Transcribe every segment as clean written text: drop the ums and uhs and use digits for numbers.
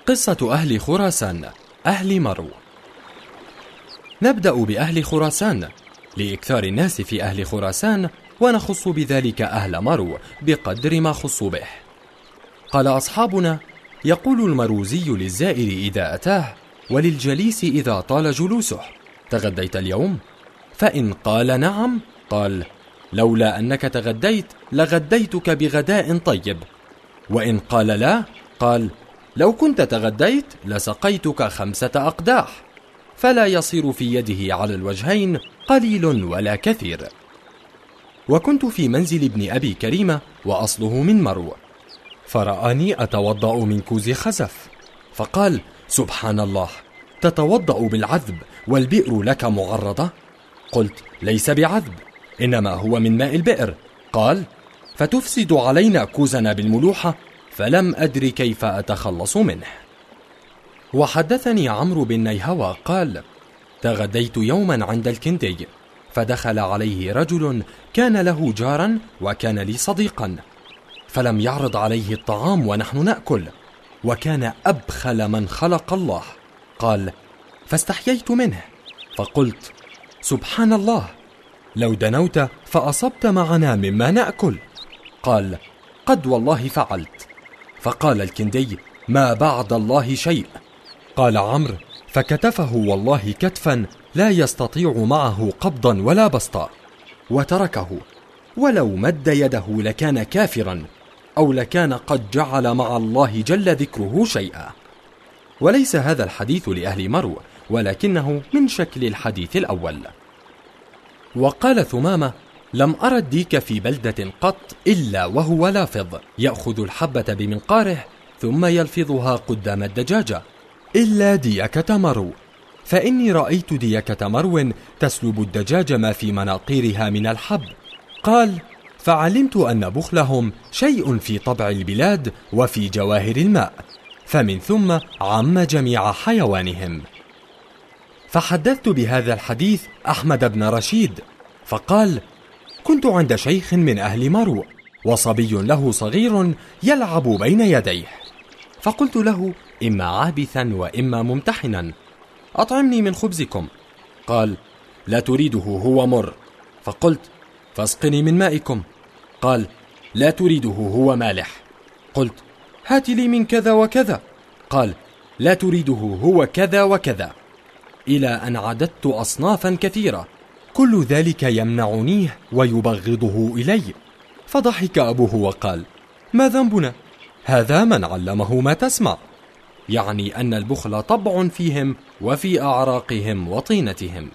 قصة أهل خراسان أهل مرو. نبدأ بأهل خراسان لإكثار الناس في أهل خراسان، ونخص بذلك أهل مرو بقدر ما خصوا به. قال أصحابنا: يقول المروزي للزائر إذا أتاه، وللجليس إذا طال جلوسه: تغديت اليوم؟ فإن قال نعم قال: لولا أنك تغديت لغديتك بغداء طيب. وإن قال لا قال: لو كنت تغديت لسقيتك 5 أقداح. فلا يصير في يده على الوجهين قليل ولا كثير. وكنت في منزل ابن أبي كريمة وأصله من مرو، فرآني أتوضأ من كوز خزف، فقال: سبحان الله، تتوضأ بالعذب والبئر لك معرضة؟ قلت: ليس بعذب، إنما هو من ماء البئر. قال: فتفسد علينا كوزنا بالملوحة؟ فلم أدر كيف أتخلص منه. وحدثني عمرو بن نيهوى قال: تغديت يوما عند الكندي، فدخل عليه رجل كان له جارا وكان لي صديقا، فلم يعرض عليه الطعام ونحن نأكل، وكان أبخل من خلق الله. قال: فاستحييت منه، فقلت: سبحان الله، لو دنوت فأصبت معنا مما نأكل. قال: قد والله فعلت. فقال الكندي: ما بعد الله شيء. قال عمرو: فكتفه والله كتفا لا يستطيع معه قبضا ولا بسطا، وتركه، ولو مد يده لكان كافرا، أو لكان قد جعل مع الله جل ذكره شيئا. وليس هذا الحديث لأهل مرو، ولكنه من شكل الحديث الأول. وقال ثمامة: لم أرى الديك في بلدة قط إلا وهو لافظ، يأخذ الحبة بمنقاره ثم يلفظها قدام الدجاجة، إلا ديكة مرو، فإني رأيت ديكة مرو تسلب الدجاج ما في مناقيرها من الحب. قال: فعلمت أن بخلهم شيء في طبع البلاد وفي جواهر الماء، فمن ثم عم جميع حيوانهم. فحدثت بهذا الحديث أحمد بن رشيد، فقال: كنت عند شيخ من أهل مرو، وصبي له صغير يلعب بين يديه، فقلت له: إما عابثا وإما ممتحنا، أطعمني من خبزكم. قال: لا تريده، هو مر. فقلت: فاسقني من مائكم. قال: لا تريده، هو مالح. قلت: هات لي من كذا وكذا. قال: لا تريده، هو كذا وكذا، إلى أن عددت أصنافا كثيرة، كل ذلك يمنعنيه ويبغضه إلي. فضحك أبوه وقال: ما ذنبنا؟ هذا من علمه ما تسمع، يعني أن البخل طبع فيهم وفي أعراقهم وطينتهم.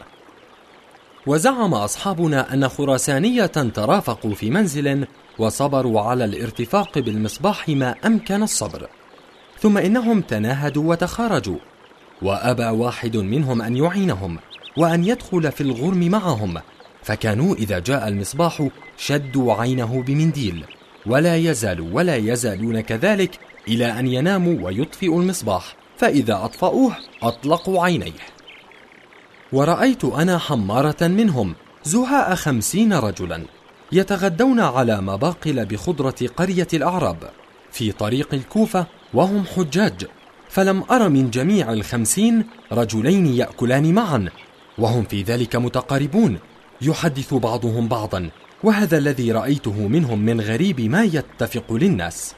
وزعم أصحابنا أن خراسانية ترافقوا في منزل وصبروا على الارتفاق بالمصباح ما أمكن الصبر، ثم إنهم تناهدوا وتخارجوا، وأبى واحد منهم أن يعينهم وأن يدخل في الغرم معهم، فكانوا إذا جاء المصباح شدوا عينه بمنديل، ولا يزالون كذلك إلى أن يناموا ويطفئوا المصباح، فإذا أطفأوه أطلقوا عينيه. ورأيت أنا حمارة منهم زهاء 50 رجلا يتغدون على مباقل بخضرة قرية الأعراب في طريق الكوفة وهم حجاج، فلم أر من جميع 50 رجلين يأكلان معا، وهم في ذلك متقاربون يحدث بعضهم بعضا، وهذا الذي رأيته منهم من غريب ما يتفق للناس.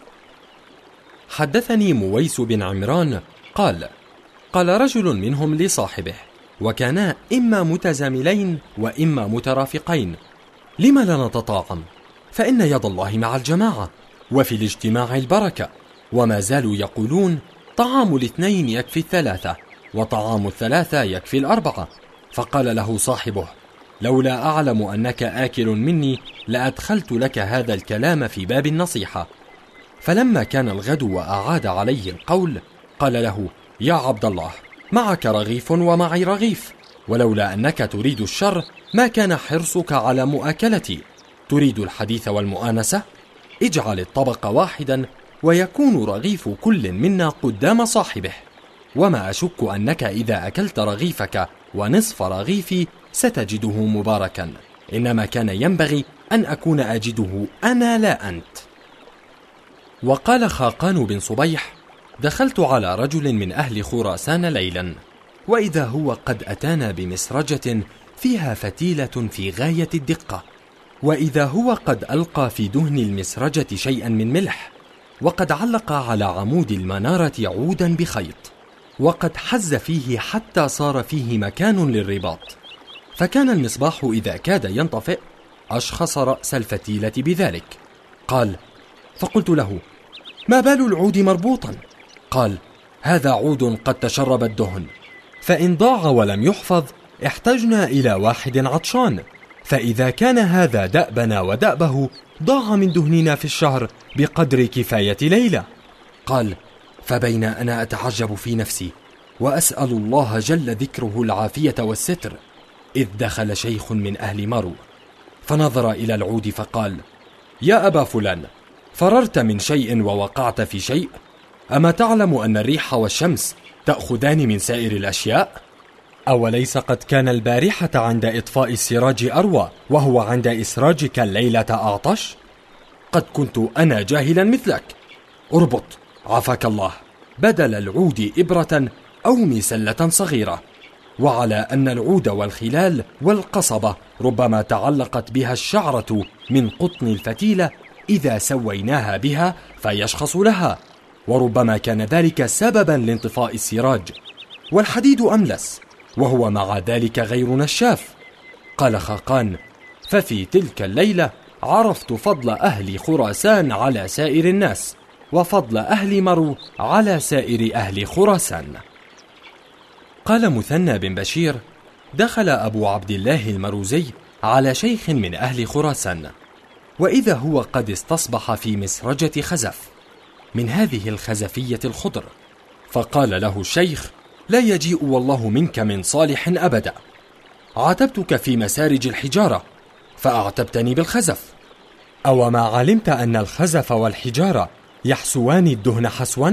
حدثني مويس بن عمران قال: قال رجل منهم لصاحبه، وكانا إما متزاملين وإما مترافقين: لم لا نتطاعم؟ فإن يد الله مع الجماعة، وفي الاجتماع البركة. وما زالوا يقولون: طعام الاثنين يكفي الثلاثة، وطعام الثلاثة يكفي الأربعة. فقال له صاحبه: لولا أعلم أنك آكل مني لأدخلت لك هذا الكلام في باب النصيحة. فلما كان الغد وأعاد عليه القول، قال له: يا عبد الله، معك رغيف ومعي رغيف، ولولا أنك تريد الشر ما كان حرصك على مؤاكلتي. تريد الحديث والمؤانسة؟ اجعل الطبق واحدا، ويكون رغيف كل منا قدام صاحبه. وما أشك أنك إذا أكلت رغيفك ونصف رغيفي ستجده مباركا، إنما كان ينبغي أن أكون أجده أنا لا أنت. وقال خاقان بن صبيح: دخلت على رجل من أهل خراسان ليلا، وإذا هو قد أتانا بمسرجة فيها فتيلة في غاية الدقة، وإذا هو قد ألقى في دهن المسرجة شيئا من ملح، وقد علق على عمود المنارة عودا بخيط، وقد حز فيه حتى صار فيه مكان للرباط، فكان المصباح إذا كاد ينطفئ أشخص رأس الفتيلة بذلك. قال: فقلت له: ما بال العود مربوطا؟ قال: هذا عود قد تشرب الدهن، فإن ضاع ولم يحفظ احتجنا إلى واحد عطشان، فإذا كان هذا دأبنا ودأبه ضاع من دهننا في الشهر بقدر كفاية ليلة. قال: فبين أنا أتعجب في نفسي وأسأل الله جل ذكره العافية والستر، إذ دخل شيخ من أهل مرو فنظر إلى العود فقال: يا أبا فلان، فررت من شيء ووقعت في شيء؟ أما تعلم أن الريح والشمس تأخذان من سائر الأشياء؟ أوليس قد كان البارحة عند إطفاء السراج أروى وهو عند إسراجك الليلة أعطش؟ قد كنت أنا جاهلا مثلك. اربط عافاك الله بدل العود إبرة أو مسلة صغيرة، وعلى أن العود والخلال والقصبة ربما تعلقت بها الشعرة من قطن الفتيلة إذا سويناها بها فيشخص لها، وربما كان ذلك سببا لانطفاء السراج، والحديد أملس وهو مع ذلك غير نشاف. قال خاقان: ففي تلك الليلة عرفت فضل أهل خراسان على سائر الناس، وفضل أهل مرو على سائر أهل خراسان. قال مثنى بن بشير: دخل أبو عبد الله المروزي على شيخ من أهل خراسان، وإذا هو قد استصبح في مسرجة خزف من هذه الخزفية الخضر، فقال له الشيخ: لا يجيء والله منك من صالح أبدا، عاتبتك في مسارج الحجارة فأعتبتني بالخزف، أو ما علمت أن الخزف والحجارة يحسوان الدهن حسوا؟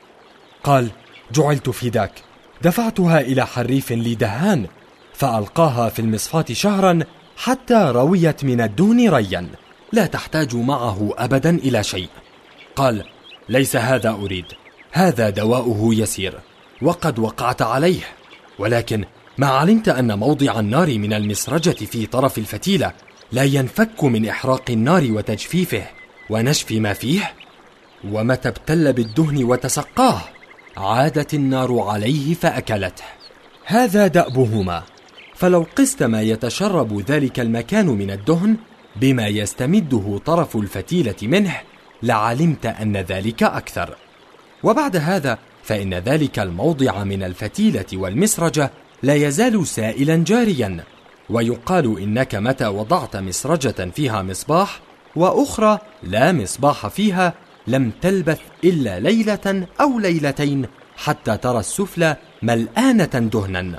قال: جعلت في ذاك، دفعتها إلى حريف لي دهان فألقاها في المصفاة شهرا حتى رويت من الدهن ريا لا تحتاج معه أبدا إلى شيء. قال: ليس هذا أريد، هذا دواؤه يسير وقد وقعت عليه، ولكن ما علمت أن موضع النار من المسرجة في طرف الفتيلة لا ينفك من إحراق النار وتجفيفه ونشف ما فيه، ومتى ابتل بالدهن وتسقاه عادت النار عليه فأكلته. هذا دأبهما، فلو قست ما يتشرب ذلك المكان من الدهن بما يستمده طرف الفتيلة منه لعلمت أن ذلك أكثر. وبعد هذا فإن ذلك الموضع من الفتيلة والمسرجة لا يزال سائلا جاريا، ويقال إنك متى وضعت مسرجة فيها مصباح وأخرى لا مصباح فيها لم تلبث إلا ليلة أو ليلتين حتى ترى السفلى ملآنة دهنا.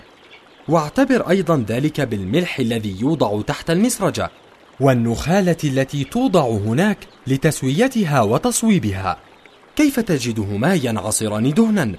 واعتبر أيضا ذلك بالملح الذي يوضع تحت المسرجة والنخالة التي توضع هناك لتسويتها وتصويبها، كيف تجدهما ينعصران دهنا؟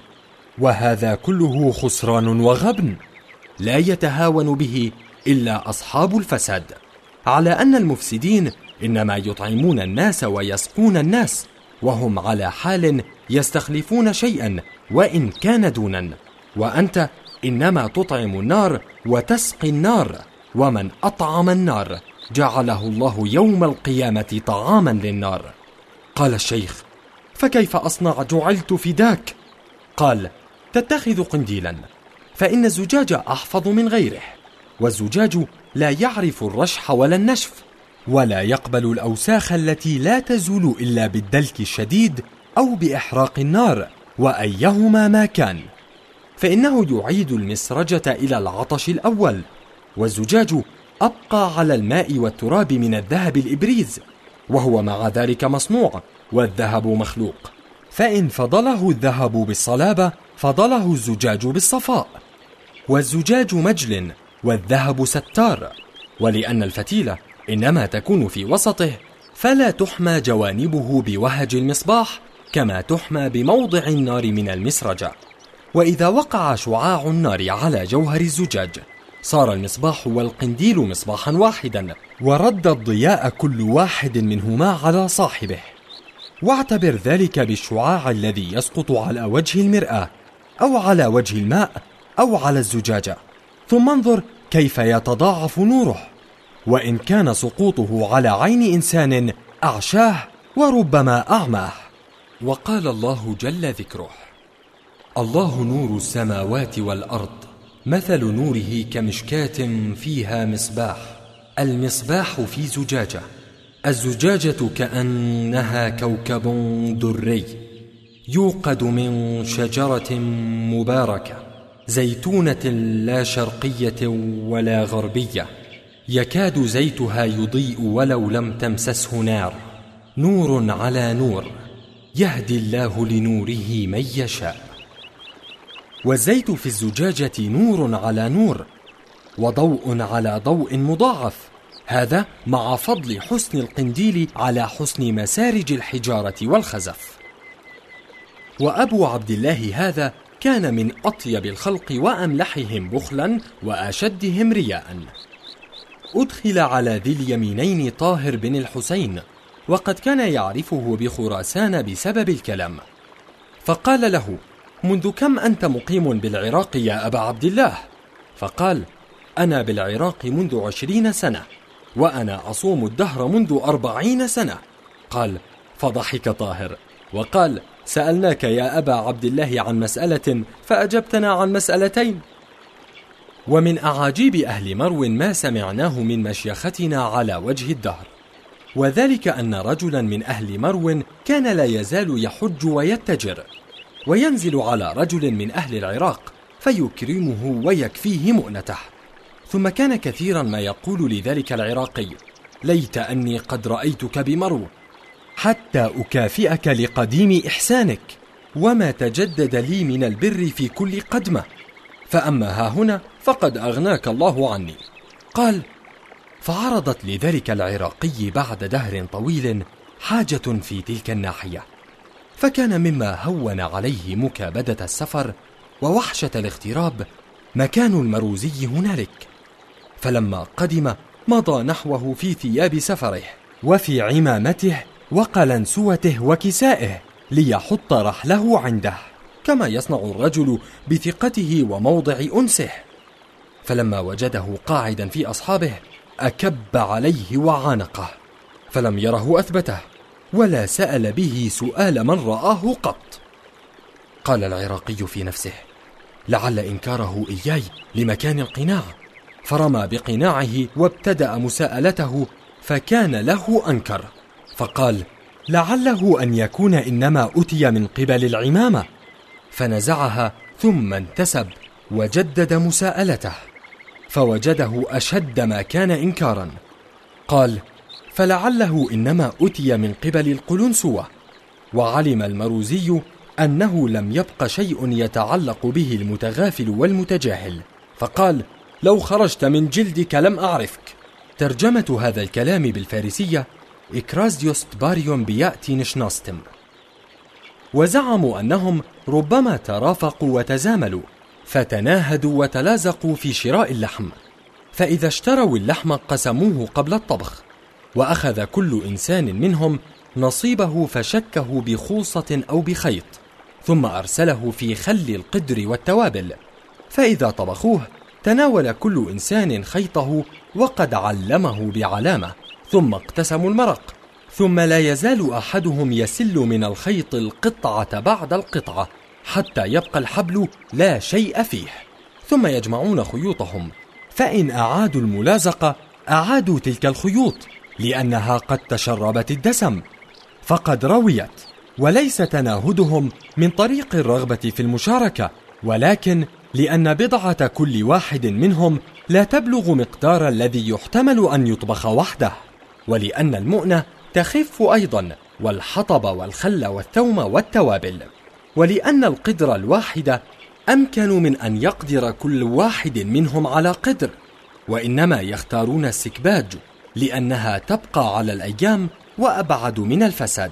وهذا كله خسران وغبن لا يتهاون به إلا أصحاب الفساد، على أن المفسدين إنما يطعمون الناس ويسقون الناس، وهم على حال يستخلفون شيئا وإن كان دونا، وأنت إنما تطعم النار وتسقي النار، ومن أطعم النار جعله الله يوم القيامة طعاما للنار. قال الشيخ: فكيف أصنع؟ جعلت فداك. قال: تتخذ قنديلا، فإن الزجاج أحفظ من غيره، والزجاج لا يعرف الرشح ولا النشف، ولا يقبل الأوساخ التي لا تزول إلا بالدلك الشديد أو بإحراق النار، وأيهما ما كان، فإنه يعيد المسرجة إلى العطش الأول، والزجاج أبقى على الماء والتراب من الذهب الإبريز، وهو مع ذلك مصنوع، والذهب مخلوق، فإن فضله الذهب بالصلابة فضله الزجاج بالصفاء، والزجاج مجل والذهب ستار، ولأن الفتيلة إنما تكون في وسطه فلا تحمى جوانبه بوهج المصباح كما تحمى بموضع النار من المسرجة. وإذا وقع شعاع النار على جوهر الزجاج صار المصباح والقنديل مصباحا واحدا، ورد الضياء كل واحد منهما على صاحبه. واعتبر ذلك بالشعاع الذي يسقط على وجه المرآة أو على وجه الماء أو على الزجاجة، ثم انظر كيف يتضاعف نوره، وإن كان سقوطه على عين إنسان أعشاه وربما أعماه. وقال الله جل ذكره: الله نور السماوات والأرض، مثل نوره كمشكاة فيها مصباح، المصباح في زجاجة، الزجاجة كأنها كوكب دري يوقد من شجرة مباركة زيتونة لا شرقية ولا غربية يكاد زيتها يضيء ولو لم تمسسه نار، نور على نور، يهدي الله لنوره من يشاء. والزيت في الزجاجة نور على نور، وضوء على ضوء مضاعف، هذا مع فضل حسن القنديل على حسن مسارج الحجارة والخزف. وأبو عبد الله هذا كان من أطيب الخلق وأملحهم بخلا وأشدهم رياء. أدخل على ذي اليمينين طاهر بن الحسين، وقد كان يعرفه بخراسان بسبب الكلام، فقال له: منذ كم أنت مقيم بالعراق يا أبا عبد الله؟ فقال: أنا بالعراق منذ 20 سنة، وأنا أصوم الدهر منذ 40 سنة. قال: فضحك طاهر وقال: سألناك يا أبا عبد الله عن مسألة فأجبتنا عن مسألتين. ومن أعاجيب أهل مرو ما سمعناه من مشيختنا على وجه الدهر، وذلك أن رجلا من أهل مرو كان لا يزال يحج ويتجر، وينزل على رجل من أهل العراق فيكرمه ويكفيه مؤنته، ثم كان كثيرا ما يقول لذلك العراقي: ليت أني قد رأيتك بمرو حتى أكافئك لقديم إحسانك، وما تجدد لي من البر في كل قدمة، فأما ها هنا فقد أغناك الله عني. قال: فعرضت لذلك العراقي بعد دهر طويل حاجة في تلك الناحية، فكان مما هون عليه مكابدة السفر ووحشة الاغتراب مكان المروزي هنالك، فلما قدم مضى نحوه في ثياب سفره وفي عمامته وقلنسوته وكسائه ليحط رحله عنده، كما يصنع الرجل بثقته وموضع أنسه. فلما وجده قاعدا في أصحابه أكب عليه وعانقه، فلم يره أثبته ولا سأل به سؤال من رآه قط. قال العراقي في نفسه: لعل إنكاره إياي لمكان القناع، فرمى بقناعه وابتدأ مساءلته، فكان له أنكر، فقال: لعله أن يكون إنما أتي من قبل العمامة، فنزعها ثم انتسب وجدد مساءلته، فوجده أشد ما كان إنكارا. قال: فلعله إنما أتي من قبل القلنسوة. وعلم المروزي أنه لم يبق شيء يتعلق به المتغافل والمتجاهل، فقال: لو خرجت من جلدك لم أعرفك. ترجمة هذا الكلام بالفارسية: إكرازيوست باريوم بيأتي نشناستم. وزعموا أنهم ربما ترافقوا وتزاملوا، فتناهدوا وتلازقوا في شراء اللحم، فإذا اشتروا اللحم قسموه قبل الطبخ، وأخذ كل إنسان منهم نصيبه فشكه بخوصة أو بخيط، ثم أرسله في خل القدر والتوابل، فإذا طبخوه تناول كل إنسان خيطه وقد علمه بعلامة، ثم اقتسموا المرق، ثم لا يزال أحدهم يسل من الخيط القطعة بعد القطعة حتى يبقى الحبل لا شيء فيه، ثم يجمعون خيوطهم، فإن أعادوا الملازقة أعادوا تلك الخيوط لأنها قد تشربت الدسم فقد رويت، وليس تناهدهم من طريق الرغبة في المشاركة، ولكن لأن بضعة كل واحد منهم لا تبلغ مقدار الذي يحتمل أن يطبخ وحده، ولأن المؤنة تخف أيضا، والحطب والخل والثوم والتوابل، ولأن القدر الواحد أمكن من أن يقدر كل واحد منهم على قدر، وإنما يختارون السكباج لأنها تبقى على الأيام وأبعد من الفساد.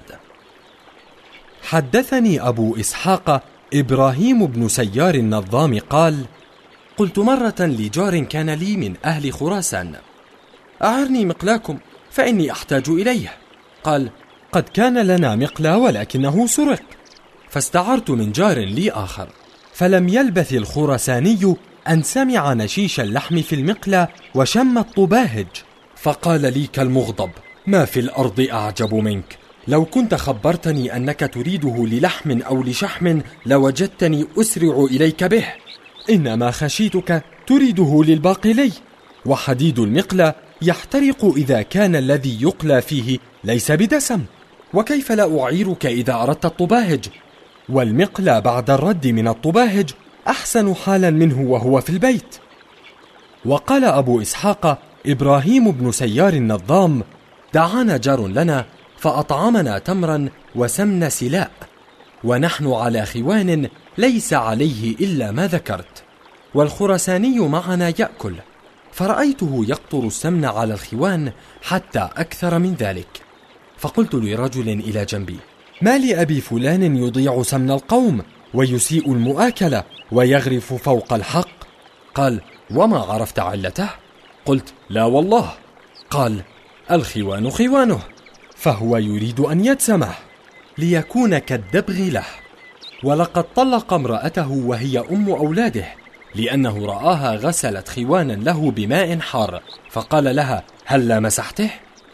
حدثني أبو إسحاق إبراهيم بن سيار النظام قال: قلت مرة لجار كان لي من أهل خراسان: أعرني مقلاكم فإني أحتاج إليه. قال: قد كان لنا مقلى ولكنه سرق، فاستعرت من جار لي آخر. فلم يلبث الخراساني أن سمع نشيش اللحم في المقلى وشم الطباهج، فقال لي كالمغضب: ما في الأرض أعجب منك، لو كنت خبرتني أنك تريده للحم أو لشحم لوجدتني أسرع إليك به، إنما خشيتك تريده للباقلي، وحديد المقلى يحترق إذا كان الذي يقلى فيه ليس بدسم، وكيف لا أعيرك إذا أردت الطباهج؟ والمقلى بعد الرد من الطباهج أحسن حالا منه وهو في البيت. وقال أبو إسحاق إبراهيم بن سيار النظام: دعانا جار لنا فأطعمنا تمرا وسمن سلاء، ونحن على خوان ليس عليه إلا ما ذكرت، والخرساني معنا يأكل، فرأيته يقطر السمن على الخوان حتى أكثر من ذلك، فقلت لرجل إلى جنبي: ما لأبي فلان يضيع سمن القوم ويسيء المؤاكلة ويغرف فوق الحق؟ قال: وما عرفت علته؟ قلت: لا والله. قال: الخوان خوانه، فهو يريد أن يدسمه ليكون كالدبغ له، ولقد طلق امرأته وهي أم أولاده لأنه رآها غسلت خوانا له بماء حار، فقال لها: هل مسحته؟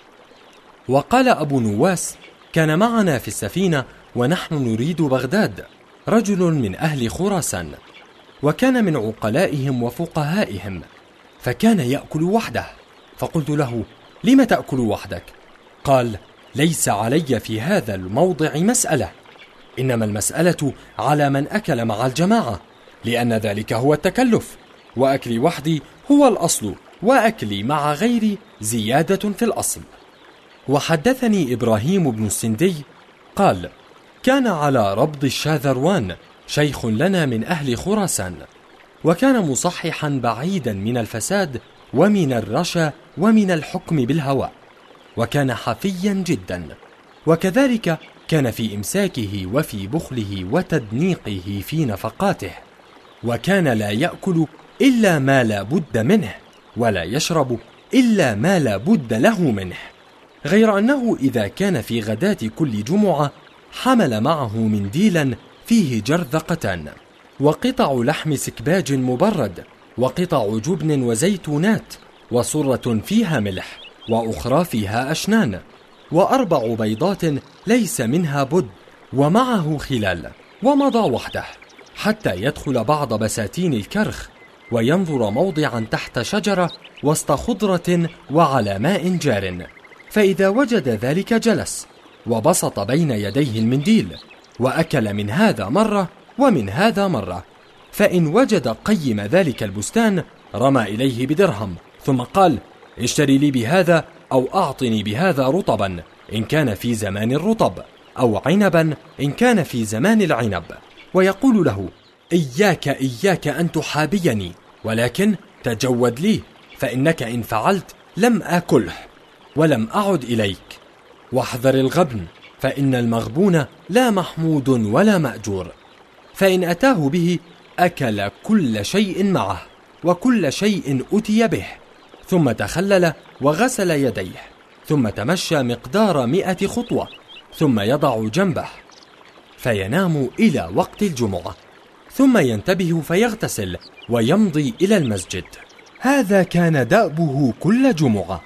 وقال أبو نواس: كان معنا في السفينة ونحن نريد بغداد رجل من أهل خراسان، وكان من عقلائهم وفقهائهم، فكان يأكل وحده، فقلت له: لم تأكل وحدك؟ قال: ليس علي في هذا الموضع مسألة، إنما المسألة على من أكل مع الجماعة، لأن ذلك هو التكلف، وأكلي وحدي هو الأصل، وأكلي مع غيري زيادة في الأصل. وحدثني إبراهيم بن السندي قال: كان على ربض الشاذروان شيخ لنا من أهل خراسان، وكان مصححا بعيدا من الفساد ومن الرشا ومن الحكم بالهوى، وكان حفيا جدا، وكذلك كان في إمساكه وفي بخله وتدنيقه في نفقاته، وكان لا يأكل إلا ما لا بد منه، ولا يشرب إلا ما لا بد له منه، غير أنه إذا كان في غداة كل جمعة حمل معه منديلا فيه جرذقتان، وقطع لحم سكباج مبرد، وقطع جبن وزيتونات، وصرة فيها ملح، وأخرى فيها أشنان، و4 بيضات ليس منها بد، ومعه خلال، ومضى وحده حتى يدخل بعض بساتين الكرخ، وينظر موضعا تحت شجرة وسط خضرة وعلى ماء جار، فإذا وجد ذلك جلس وبسط بين يديه المنديل، وأكل من هذا مرة ومن هذا مرة، فإن وجد قيم ذلك البستان رمى إليه بدرهم، ثم قال: اشتري لي بهذا أو أعطني بهذا رطبا إن كان في زمان الرطب، أو عنبا إن كان في زمان العنب، ويقول له: إياك أن تحابيني، ولكن تجود لي، فإنك إن فعلت لم آكله ولم أعد إليك، واحذر الغبن، فإن المغبون لا محمود ولا مأجور، فإن أتاه به أكل كل شيء معه وكل شيء أتي به، ثم تخلل وغسل يديه، ثم تمشى مقدار 100 خطوة، ثم يضع جنبه فينام إلى وقت الجمعة، ثم ينتبه فيغتسل ويمضي إلى المسجد. هذا كان دأبه كل جمعة.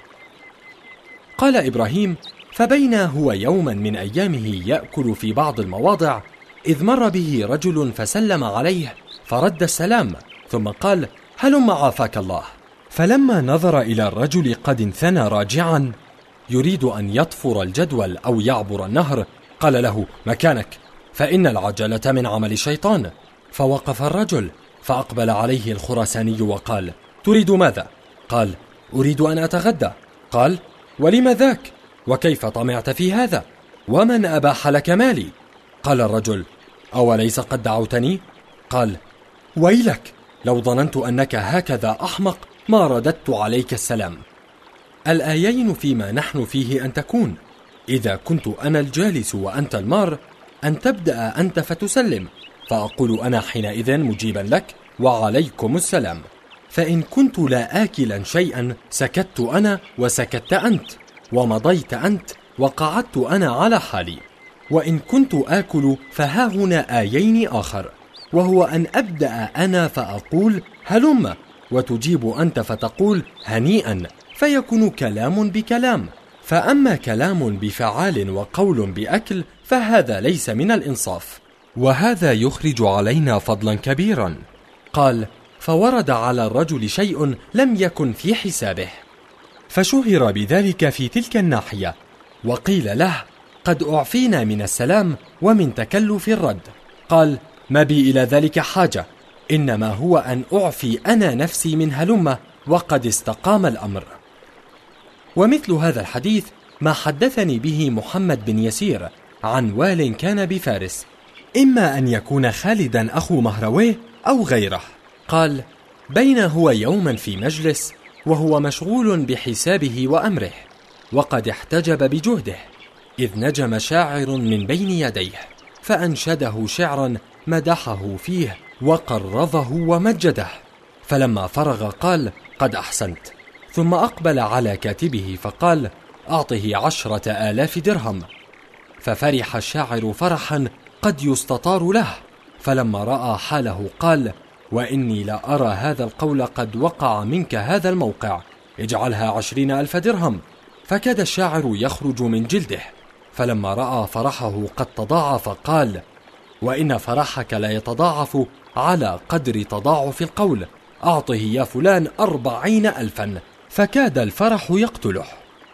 قال إبراهيم: فبين هو يوما من أيامه يأكل في بعض المواضع، إذ مر به رجل فسلم عليه فرد السلام، ثم قال: هلم عافاك الله. فلما نظر إلى الرجل قد انثنى راجعا يريد أن يطفر الجدول أو يعبر النهر، قال له: مكانك، فإن العجلة من عمل الشيطان. فوقف الرجل، فأقبل عليه الخراساني وقال: تريد ماذا؟ قال: أريد أن أتغدى. قال: ولم ذاك؟ وكيف طمعت في هذا؟ ومن أباح لك مالي؟ قال الرجل: أوليس قد دعوتني؟ قال: ويلك، لو ظننت أنك هكذا أحمق ما رددت عليك السلام. الآيين فيما نحن فيه أن تكون: إذا كنت أنا الجالس وأنت المار، أن تبدأ أنت فتسلم، فأقول أنا حينئذ مجيبا لك: وعليكم السلام. فإن كنت لا آكلا شيئا سكت أنا وسكت أنت، ومضيت أنت وقعدت أنا على حالي، وإن كنت آكل فها هنا آيين آخر، وهو أن أبدأ أنا فأقول هلم، وتجيب أنت فتقول هنيئا، فيكون كلام بكلام. فأما كلام بفعال وقول بأكل فهذا ليس من الإنصاف، وهذا يخرج علينا فضلا كبيرا. قال: فورد على الرجل شيء لم يكن في حسابه، فشهر بذلك في تلك الناحية، وقيل له: قد أعفينا من السلام ومن تكلف الرد. قال: ما بي إلى ذلك حاجة، إنما هو أن أعفي أنا نفسي من هلمة، وقد استقام الأمر. ومثل هذا الحديث ما حدثني به محمد بن يسير عن وال كان بفارس، إما أن يكون خالدا أخو مهرويه أو غيره. قال: بين هو يوما في مجلس وهو مشغول بحسابه وأمره، وقد احتجب بجهده، إذ نجم شاعر من بين يديه فأنشده شعرا مدحه فيه وقرضه ومجده، فلما فرغ قال: قد أحسنت. ثم أقبل على كاتبه فقال: أعطه 10,000 درهم. ففرح الشاعر فرحا قد يستطار له، فلما رأى حاله قال: وإني لا أرى هذا القول قد وقع منك هذا الموقع، اجعلها 20,000 درهم. فكاد الشاعر يخرج من جلده، فلما رأى فرحه قد تضاعف قال: وإن فرحك لا يتضاعف على قدر تضاعف القول، أعطه يا فلان 40,000. فكاد الفرح يقتله.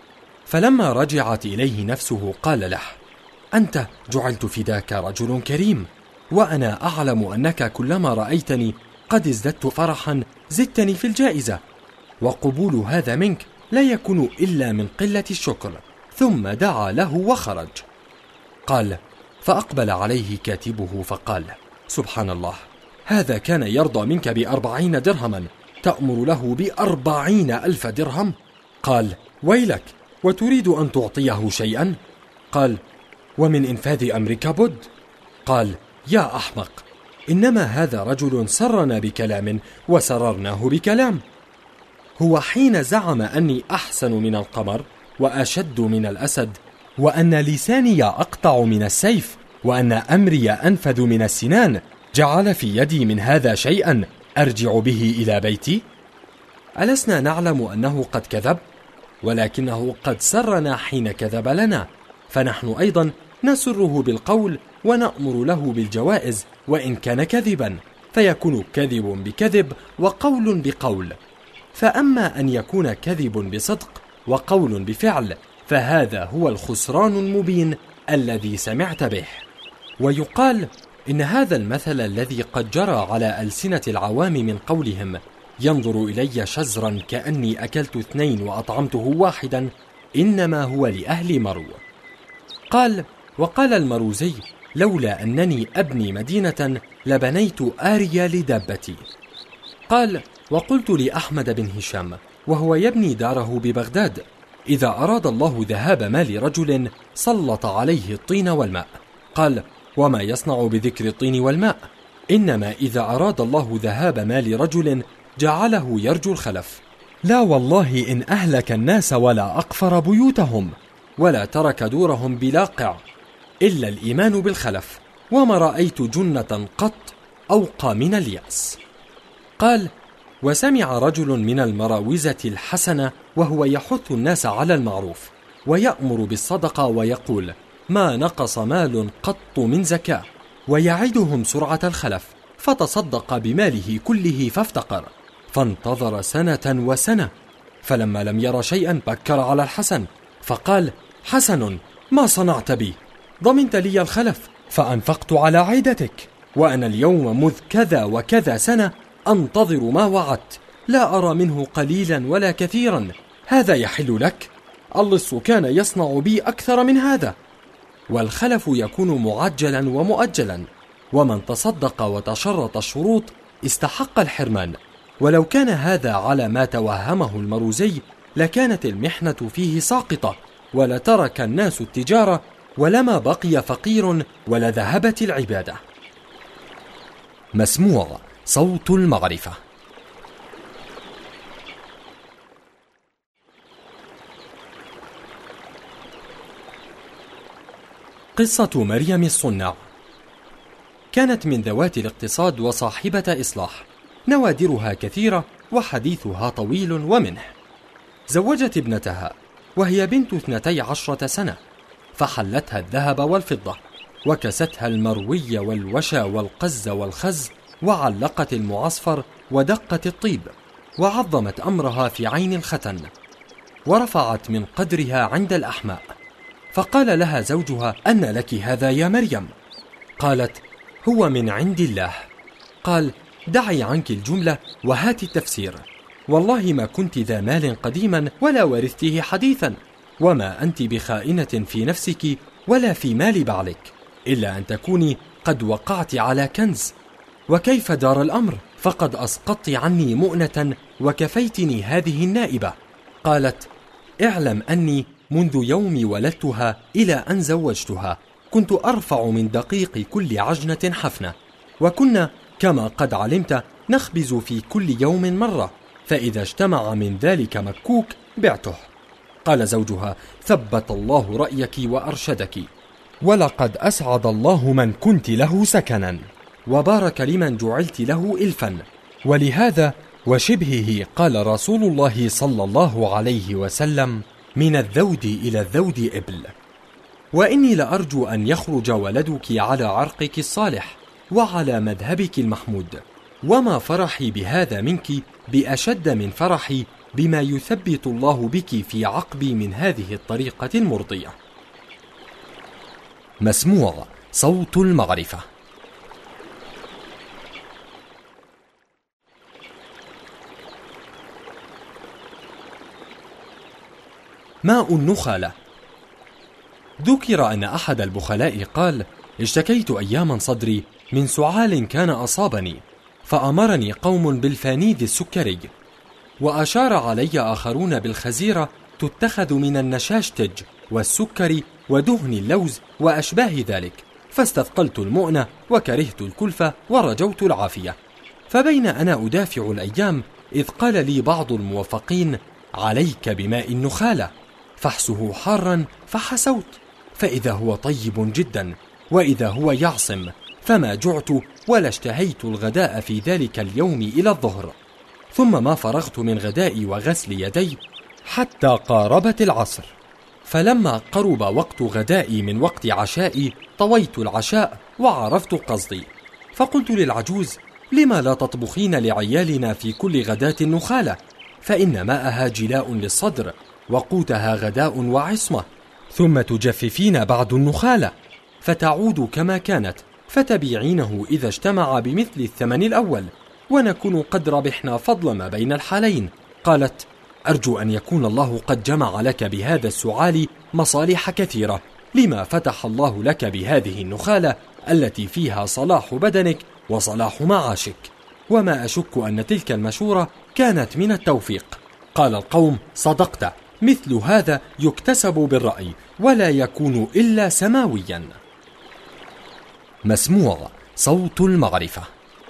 فلما رجعت إليه نفسه قال له: أنت جعلت فداك رجل كريم، وأنا أعلم أنك كلما رأيتني قد ازددت فرحا زدتني في الجائزة، وقبول هذا منك لا يكون إلا من قلة الشكر. ثم دعا له وخرج. قال: فأقبل عليه كاتبه فقال: سبحان الله، هذا كان يرضى منك ب40 درهما، تأمر له ب40,000 درهم؟ قال: ويلك، وتريد أن تعطيه شيئا؟ قال: ومن إنفاذ أمرك بد. قال: يا أحمق، إنما هذا رجل سرنا بكلام وسررناه بكلام. هو حين زعم أني أحسن من القمر وأشد من الأسد، وأن لساني أقطع من السيف، وأن أمري أنفذ من السنان، جعل في يدي من هذا شيئا أرجع به إلى بيتي؟ ألسنا نعلم أنه قد كذب؟ ولكنه قد سرنا حين كذب لنا، فنحن أيضا نسره بالقول ونأمر له بالجوائز وإن كان كذبا، فيكون كذب بكذب وقول بقول. فأما أن يكون كذب بصدق وقول بفعل، فهذا هو الخسران المبين الذي سمعت به. ويقال إن هذا المثل الذي قد جرى على ألسنة العوام من قولهم: ينظر إلي شزرا كأني أكلت 2 وأطعمته 1، إنما هو لأهل مرو. قال: وقال المروزي: لولا أنني أبني مدينة لبنيت آريا لدابتي. قال: وقلت لأحمد بن هشام وهو يبني داره ببغداد: إذا أراد الله ذهاب مال رجل سلط عليه الطين والماء. قال: وما يصنع بذكر الطين والماء؟ إنما إذا أراد الله ذهاب مال رجل جعله يرجو الخلف. لا والله إن أهلك الناس ولا أقفر بيوتهم ولا ترك دورهم بلاقع إلا الإيمان بالخلف، وما رأيت جنة قط أوقى من اليأس. قال: وسمع رجل من المراوزة الحسنة وهو يحث الناس على المعروف ويأمر بالصدقة ويقول: ما نقص مال قط من زكاة، ويعدهم سرعة الخلف، فتصدق بماله كله فافتقر، فانتظر 1 وسنة، فلما لم ير شيئا بكر على الحسن فقال: حسن، ما صنعت بي؟ ضمنت لي الخلف فأنفقت على عيدتك، وأنا اليوم مذ كذا وكذا سنة أنتظر ما وعدت، لا أرى منه قليلا ولا كثيرا، هذا يحل لك؟ اللص كان يصنع بي أكثر من هذا. والخلف يكون معجلا ومؤجلا، ومن تصدق وتشرط الشروط استحق الحرمان. ولو كان هذا على ما توهمه المروزي لكانت المحنة فيه ساقطة، ولترك الناس التجارة، ولما بقي فقير، ولذهبت العبادة. مسموع صوت المعرفة. قصة مريم الصناع. كانت من ذوات الاقتصاد وصاحبة إصلاح، نوادرها كثيرة وحديثها طويل ومنه. زوجت ابنتها وهي بنت 12 سنة، فحلتها الذهب والفضة، وكستها المروي والوشى والقز والخز، وعلقت المعصفر ودقت الطيب، وعظمت أمرها في عين الختن، ورفعت من قدرها عند الأحماء. فقال لها زوجها: أن لك هذا يا مريم؟ قالت: هو من عند الله. قال: دعي عنك الجملة وهات التفسير. والله ما كنت ذا مال قديما ولا ورثته حديثا، وما أنت بخائنة في نفسك ولا في مال بعلك، إلا أن تكوني قد وقعت على كنز. وكيف دار الأمر؟ فقد أسقطت عني مؤنة وكفيتني هذه النائبة. قالت: اعلم أني منذ يوم ولدتها إلى أن زوجتها كنت أرفع من دقيق كل عجنة حفنة، وكنا كما قد علمت نخبز في كل يوم مرة، فإذا اجتمع من ذلك مكوك بعته. قال زوجها: ثبت الله رأيك وأرشدك، ولقد أسعد الله من كنت له سكنا، وبارك لمن جعلت له إلفا. ولهذا وشبهه قال رسول الله صلى الله عليه وسلم: من الذود إلى الذود إبل. وإني لأرجو أن يخرج ولدك على عرقك الصالح وعلى مذهبك المحمود، وما فرحي بهذا منك بأشد من فرحي بما يثبت الله بك في عقبي من هذه الطريقة المرضية. مسموع صوت المعرفة. ماء النخالة. ذكر أن أحد البخلاء قال: اشتكيت أياما صدري من سعال كان أصابني، فأمرني قوم بالفانيد السكري، وأشار علي آخرون بالخزيرة تتخذ من النشاشتج والسكر ودهن اللوز وأشباه ذلك، فاستثقلت المؤنة وكرهت الكلفة ورجوت العافية. فبين أنا أدافع الأيام إذ قال لي بعض الموفقين: عليك بماء النخالة، فاحسه حارا، فحسوت، فإذا هو طيب جدا، وإذا هو يعصم، فما جعت ولا اشتهيت الغداء في ذلك اليوم إلى الظهر. ثم ما فرغت من غدائي وغسل يدي حتى قاربت العصر، فلما قرب وقت غدائي من وقت عشائي طويت العشاء وعرفت قصدي، فقلت للعجوز: لما لا تطبخين لعيالنا في كل غداة النخالة؟ فإن ماءها جلاء للصدر، وقوتها غداء وعصمة، ثم تجففين بعد النخالة فتعود كما كانت، فتبيعينه إذا اجتمع بمثل الثمن الأول، ونكون قد ربحنا فضل ما بين الحالين. قالت: أرجو أن يكون الله قد جمع لك بهذا السعال مصالح كثيرة، لما فتح الله لك بهذه النخالة التي فيها صلاح بدنك وصلاح معاشك، وما أشك أن تلك المشورة كانت من التوفيق. قال القوم: صدقت، مثل هذا يكتسب بالرأي ولا يكون إلا سماويا. مسموع صوت المعرفة.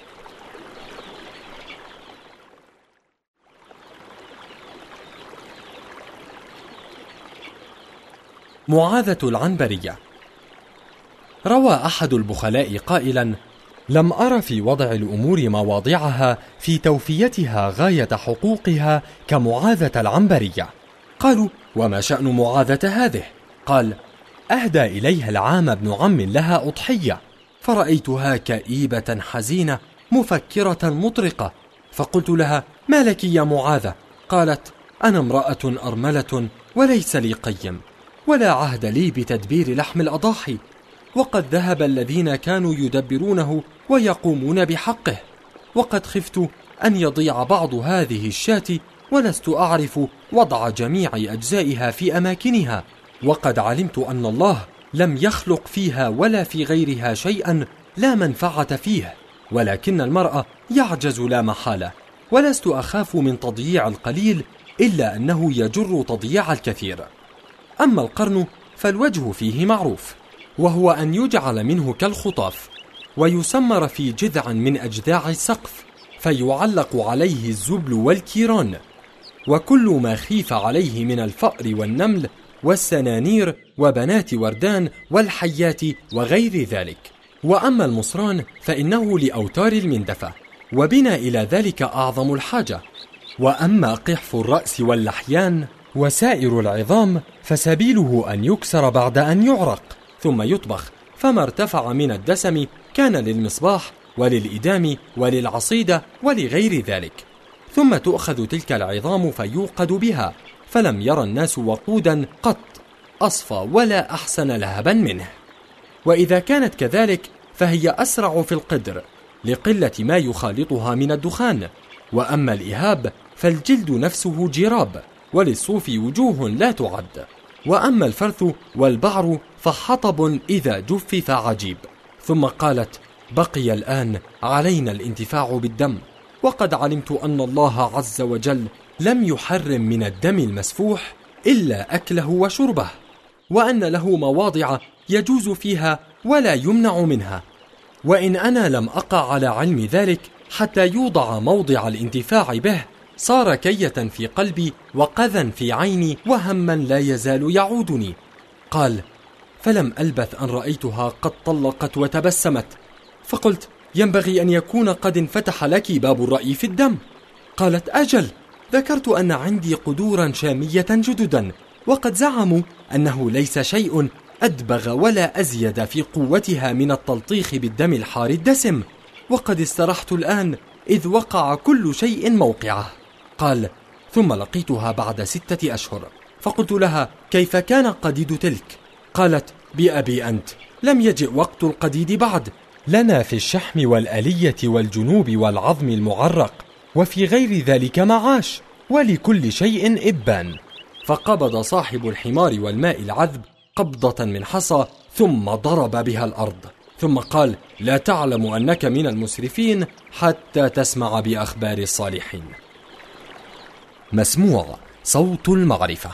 معاذة العنبرية. روى أحد البخلاء قائلا: لم أر في وضع الأمور مواضعها في توفيتها غاية حقوقها كمعاذة العنبرية. قالوا: وما شأن معاذة هذه؟ قال: أهدى إليها العام ابن عم لها أضحية، فرأيتها كئيبة حزينة مفكرة مطرقة، فقلت لها: ما لك يا معاذة؟ قالت: أنا امرأة أرملة وليس لي قيم، ولا عهد لي بتدبير لحم الأضاحي، وقد ذهب الذين كانوا يدبرونه ويقومون بحقه، وقد خفت أن يضيع بعض هذه الشاة، ولست أعرف وضع جميع أجزائها في أماكنها، وقد علمت أن الله لم يخلق فيها ولا في غيرها شيئا لا منفعة فيه، ولكن المرء يعجز لا محالة، ولست أخاف من تضييع القليل إلا أنه يجر تضييع الكثير. أما القرن فالوجه فيه معروف، وهو أن يجعل منه كالخطاف، ويسمر في جذع من أجذاع السقف، فيعلق عليه الزبل والكيران، وكل ما خيف عليه من الفأر والنمل والسنانير وبنات وردان والحيات وغير ذلك. وأما المصران فإنه لأوتار المندفة، وبنا إلى ذلك أعظم الحاجة. وأما قحف الرأس واللحيان وسائر العظام فسبيله أن يكسر بعد أن يعرق ثم يطبخ، فما ارتفع من الدسم كان للمصباح وللإدام وللعصيدة ولغير ذلك. ثم تؤخذ تلك العظام فيوقد بها، فلم يرى الناس وقودا قط أصفى ولا أحسن لهبا منه. وإذا كانت كذلك فهي أسرع في القدر لقلة ما يخالطها من الدخان. وأما الإهاب فالجلد نفسه جراب، وللصوف وجوه لا تعد. وأما الفرث والبعر فحطب إذا جفف عجيب. ثم قالت: بقي الآن علينا الانتفاع بالدم، وقد علمت أن الله عز وجل لم يحرم من الدم المسفوح إلا أكله وشربه، وأن له مواضع يجوز فيها ولا يمنع منها. وإن أنا لم أقع على علم ذلك حتى يوضع موضع الانتفاع به، صار كية في قلبي وقذا في عيني وهما لا يزال يعودني. قال: فلم ألبث أن رأيتها قد طلقت وتبسمت، فقلت: ينبغي أن يكون قد انفتح لك باب الرأي في الدم. قالت: أجل، ذكرت أن عندي قدورا شامية جددا، وقد زعموا أنه ليس شيء أدبغ ولا أزيد في قوتها من التلطيخ بالدم الحار الدسم، وقد استرحت الآن إذ وقع كل شيء موقعه. قال: ثم لقيتها بعد 6 أشهر، فقلت لها: كيف كان قديد تلك؟ قالت: بأبي أنت، لم يجئ وقت القديد بعد، لنا في الشحم والألية والجنوب والعظم المعرق وفي غير ذلك معاش، ولكل شيء إبان. فقبض صاحب الحمار والماء العذب قبضة من حصى ثم ضرب بها الأرض، ثم قال: لا تعلم أنك من المسرفين حتى تسمع بأخبار الصالحين. مسموع صوت المعرفة.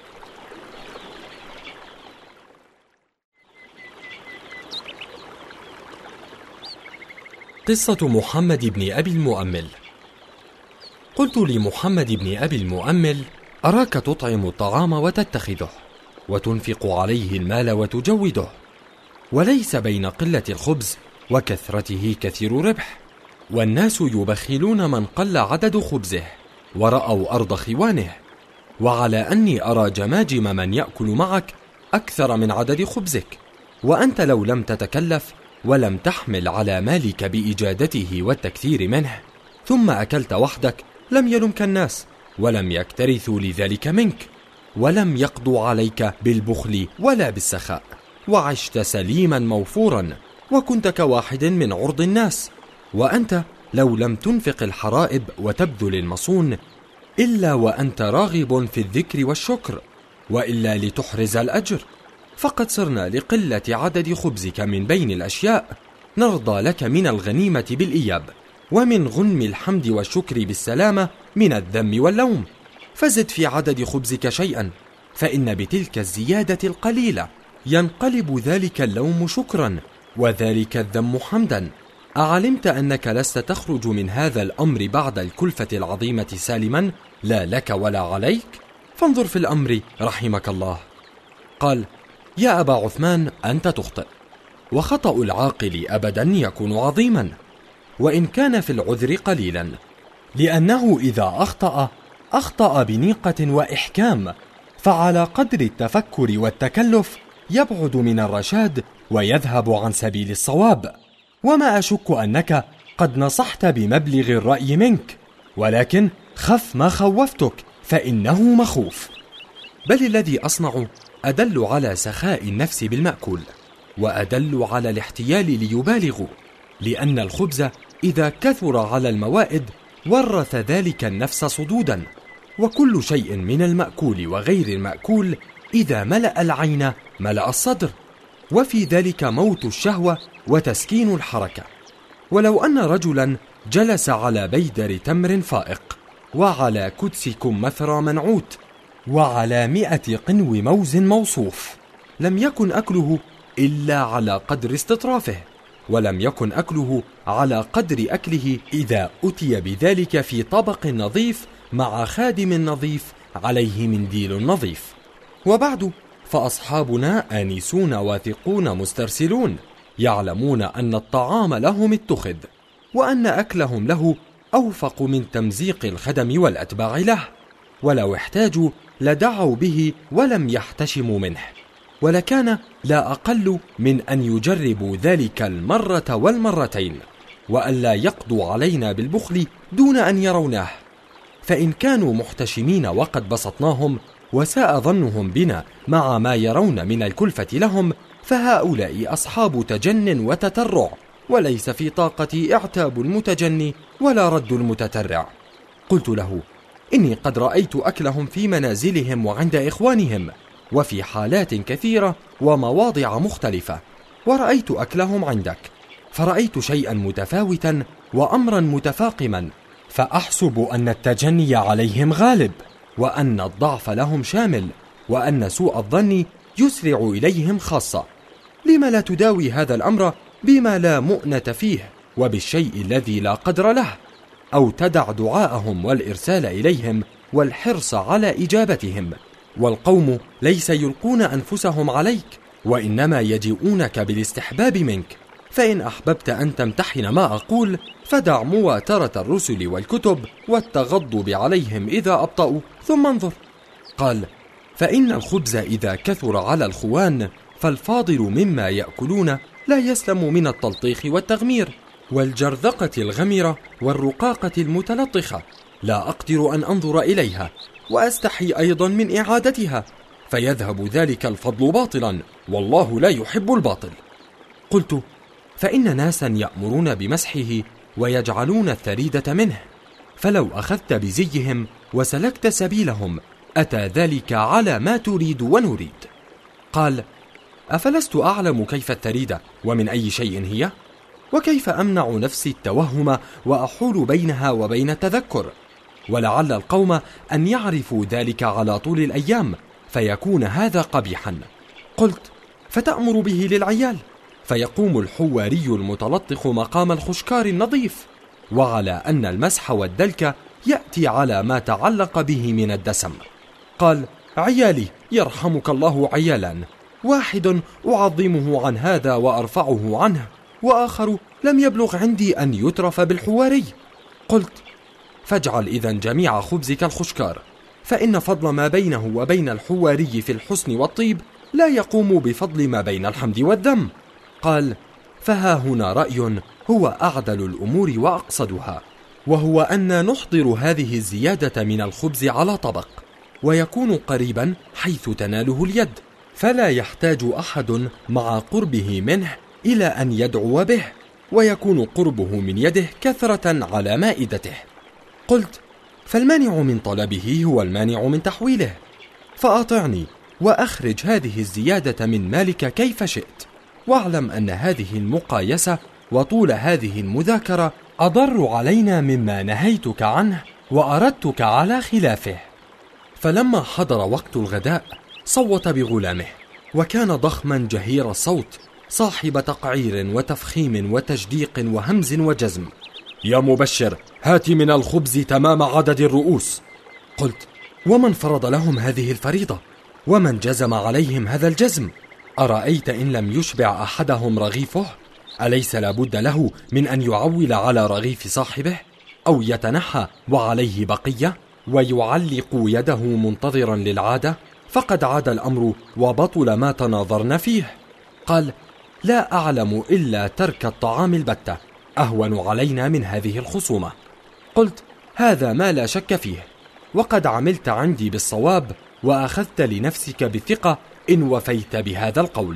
قصة محمد بن أبي المؤمل. قلت لمحمد بن أبي المؤمل: أراك تطعم الطعام وتتخذه، وتنفق عليه المال وتجوده، وليس بين قلة الخبز وكثرته كثير ربح، والناس يبخلون من قل عدد خبزه ورأوا أرض خوانه، وعلى أني أرى جماجم من يأكل معك أكثر من عدد خبزك، وأنت لو لم تتكلف ولم تحمل على مالك بإجادته والتكثير منه، ثم أكلت وحدك، لم يلمك الناس ولم يكترثوا لذلك منك، ولم يقضوا عليك بالبخل ولا بالسخاء، وعشت سليما موفورا، وكنت كواحد من عرض الناس. وأنت لو لم تنفق الحرائب وتبذل المصون إلا وأنت راغب في الذكر والشكر، وإلا لتحرز الأجر، فقد صرنا لقلة عدد خبزك من بين الأشياء نرضى لك من الغنيمة بالإياب، ومن غنم الحمد والشكر بالسلامة من الذم واللوم. فزد في عدد خبزك شيئا، فإن بتلك الزيادة القليلة ينقلب ذلك اللوم شكرا وذلك الذم حمدا. أعلمت أنك لست تخرج من هذا الأمر بعد الكلفة العظيمة سالما، لا لك ولا عليك؟ فانظر في الأمر رحمك الله. قال: يا أبا عثمان، أنت تخطئ، وخطأ العاقل أبدا يكون عظيما، وإن كان في العذر قليلا، لأنه إذا أخطأ بنيقة وإحكام، فعلى قدر التفكر والتكلف يبعد من الرشاد ويذهب عن سبيل الصواب. وما أشك أنك قد نصحت بمبلغ الرأي منك، ولكن خف ما خوفتك، فإنه مخوف. بل الذي أصنع أدل على سخاء النفس بالمأكول، وأدل على الاحتيال ليبالغوا، لأن الخبز إذا كثر على الموائد ورث ذلك النفس صدودا، وكل شيء من المأكول وغير المأكول إذا ملأ العين ملأ الصدر، وفي ذلك موت الشهوة وتسكين الحركة. ولو أن رجلا جلس على بيدر تمر فائق، وعلى كدسكم مثرى منعوت، وعلى 100 قنو موز موصوف، لم يكن أكله إلا على قدر استطرافه، ولم يكن أكله على قدر أكله إذا أتي بذلك في طبق نظيف مع خادم نظيف عليه منديل نظيف. وبعد، فأصحابنا آنسون واثقون مسترسلون، يعلمون أن الطعام لهم اتخذ، وأن أكلهم له أوفق من تمزيق الخدم والأتباع له، ولو احتاجوا لدعوا به ولم يحتشموا منه، ولكان لا أقل من أن يجربوا ذلك المرة والمرتين، وألا يقضوا علينا بالبخل دون أن يروناه. فإن كانوا محتشمين وقد بسطناهم وساء ظنهم بنا مع ما يرون من الكلفة لهم، فهؤلاء أصحاب تجن وتترع، وليس في طاقتي اعتاب المتجني ولا رد المتترع. قلت له: إني قد رأيت أكلهم في منازلهم وعند إخوانهم، وفي حالات كثيرة ومواضع مختلفة، ورأيت أكلهم عندك، فرأيت شيئا متفاوتا وأمرا متفاقما، فأحسب أن التجني عليهم غالب، وأن الضعف لهم شامل، وأن سوء الظن يسرع إليهم خاصة. لم لا تداوي هذا الأمر بما لا مؤنة فيه وبالشيء الذي لا قدر له، أو تدع دعاءهم والإرسال إليهم والحرص على إجابتهم، والقوم ليس يلقون أنفسهم عليك، وإنما يجيئونك بالاستحباب منك، فإن أحببت أن تمتحن ما أقول فدع مواترة الرسل والكتب والتغضب عليهم إذا أبطأوا ثم انظر. قال: فإن الخبز إذا كثر على الخوان فالفاضل مما يأكلون لا يسلم من التلطيخ والتغمير والجرذقة الغمرة والرقاقة المتلطخة، لا أقدر أن أنظر إليها، وأستحي أيضا من إعادتها، فيذهب ذلك الفضل باطلا، والله لا يحب الباطل. قلت: فإن ناسا يأمرون بمسحه ويجعلون الثريدة منه، فلو أخذت بزيهم وسلكت سبيلهم أتى ذلك على ما تريد ونريد. قال: أفلست أعلم كيف الثريدة ومن أي شيء هي؟ وكيف أمنع نفسي التوهم وأحول بينها وبين التذكر؟ ولعل القوم أن يعرفوا ذلك على طول الأيام فيكون هذا قبيحا. قلت: فتأمر به للعيال، فيقوم الحواري المتلطخ مقام الخشكار النظيف، وعلى أن المسح والدلك يأتي على ما تعلق به من الدسم. قال: عيالي يرحمك الله عيالان، واحد أعظمه عن هذا وأرفعه عنه، وآخر لم يبلغ عندي أن يترف بالحواري. قلت: فاجعل إذن جميع خبزك الخشكار، فإن فضل ما بينه وبين الحواري في الحسن والطيب لا يقوم بفضل ما بين الحمد والذم. قال: فها هنا رأي هو أعدل الأمور وأقصدها، وهو أن نحضر هذه الزيادة من الخبز على طبق، ويكون قريبا حيث تناله اليد، فلا يحتاج أحد مع قربه منه إلى أن يدعو به، ويكون قربه من يده كثرة على مائدته. قلت: فالمانع من طلبه هو المانع من تحويله، فأطعني وأخرج هذه الزيادة من مالك كيف شئت، واعلم أن هذه المقايسة وطول هذه المذاكرة أضر علينا مما نهيتك عنه وأردتك على خلافه. فلما حضر وقت الغداء صوت بغلامه، وكان ضخما جهير الصوت، صاحب تقعير وتفخيم وتجديق وهمز وجزم: يا مبشر، هات من الخبز تمام عدد الرؤوس. قلت: ومن فرض لهم هذه الفريضة؟ ومن جزم عليهم هذا الجزم؟ أرأيت إن لم يشبع أحدهم رغيفه؟ أليس لابد له من أن يعول على رغيف صاحبه، أو يتنحى وعليه بقية ويعلق يده منتظرا للعادة؟ فقد عاد الأمر وبطل ما تناظرن فيه. قال: لا أعلم إلا ترك الطعام البتة أهون علينا من هذه الخصومة. قلت: هذا ما لا شك فيه، وقد عملت عندي بالصواب، وأخذت لنفسك بثقة إن وفيت بهذا القول.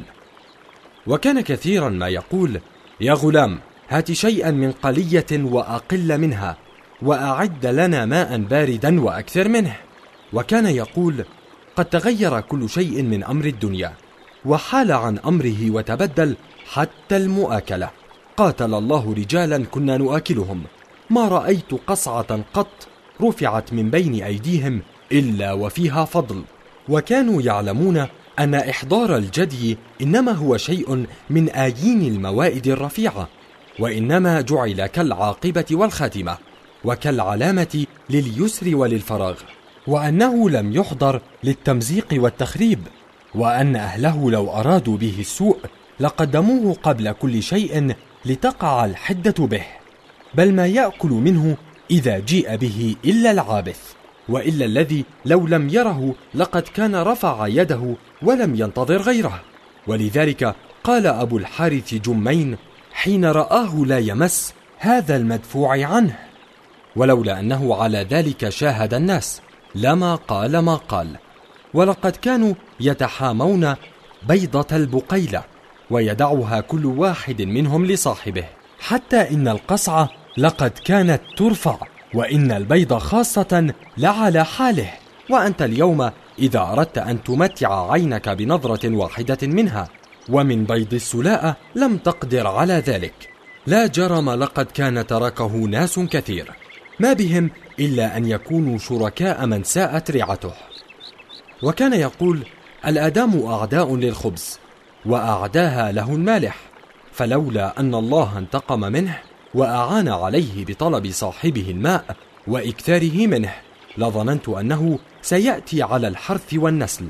وكان كثيرا ما يقول: يا غلام، هات شيئا من قلية وأقل منها، وأعد لنا ماء باردا وأكثر منه. وكان يقول: قد تغير كل شيء من أمر الدنيا، وحال عن أمره وتبدل حتى المؤاكلة. قاتل الله رجالا كنا نؤكلهم، ما رأيت قصعة قط رفعت من بين أيديهم إلا وفيها فضل. وكانوا يعلمون أن إحضار الجدي إنما هو شيء من آيين الموائد الرفيعة، وإنما جعل كالعاقبة والخاتمة، وكالعلامة لليسر وللفراغ. وأنه لم يحضر للتمزيق والتخريب، وأن أهله لو أرادوا به السوء لقدموه قبل كل شيء لتقع الحدة به، بل ما يأكل منه إذا جيء به إلا العابث، وإلا الذي لو لم يره لقد كان رفع يده ولم ينتظر غيره. ولذلك قال أبو الحارث جمين حين رآه لا يمس هذا المدفوع عنه: ولولا أنه على ذلك شاهد الناس لما قال ما قال. ولقد كانوا يتحامون بيضة البقيلة ويدعها كل واحد منهم لصاحبه، حتى إن القصعة لقد كانت ترفع، وإن البيض خاصة لعلى حاله. وأنت اليوم إذا أردت أن تمتع عينك بنظرة واحدة منها ومن بيض السلاء لم تقدر على ذلك. لا جرم لقد كان تركه ناس كثير، ما بهم إلا أن يكونوا شركاء من ساءت رعته. وكان يقول: الآدام أعداء للخبز وأعداها له المالح، فلولا أن الله انتقم منه وأعان عليه بطلب صاحبه الماء وإكثاره منه لظننت أنه سيأتي على الحرث والنسل.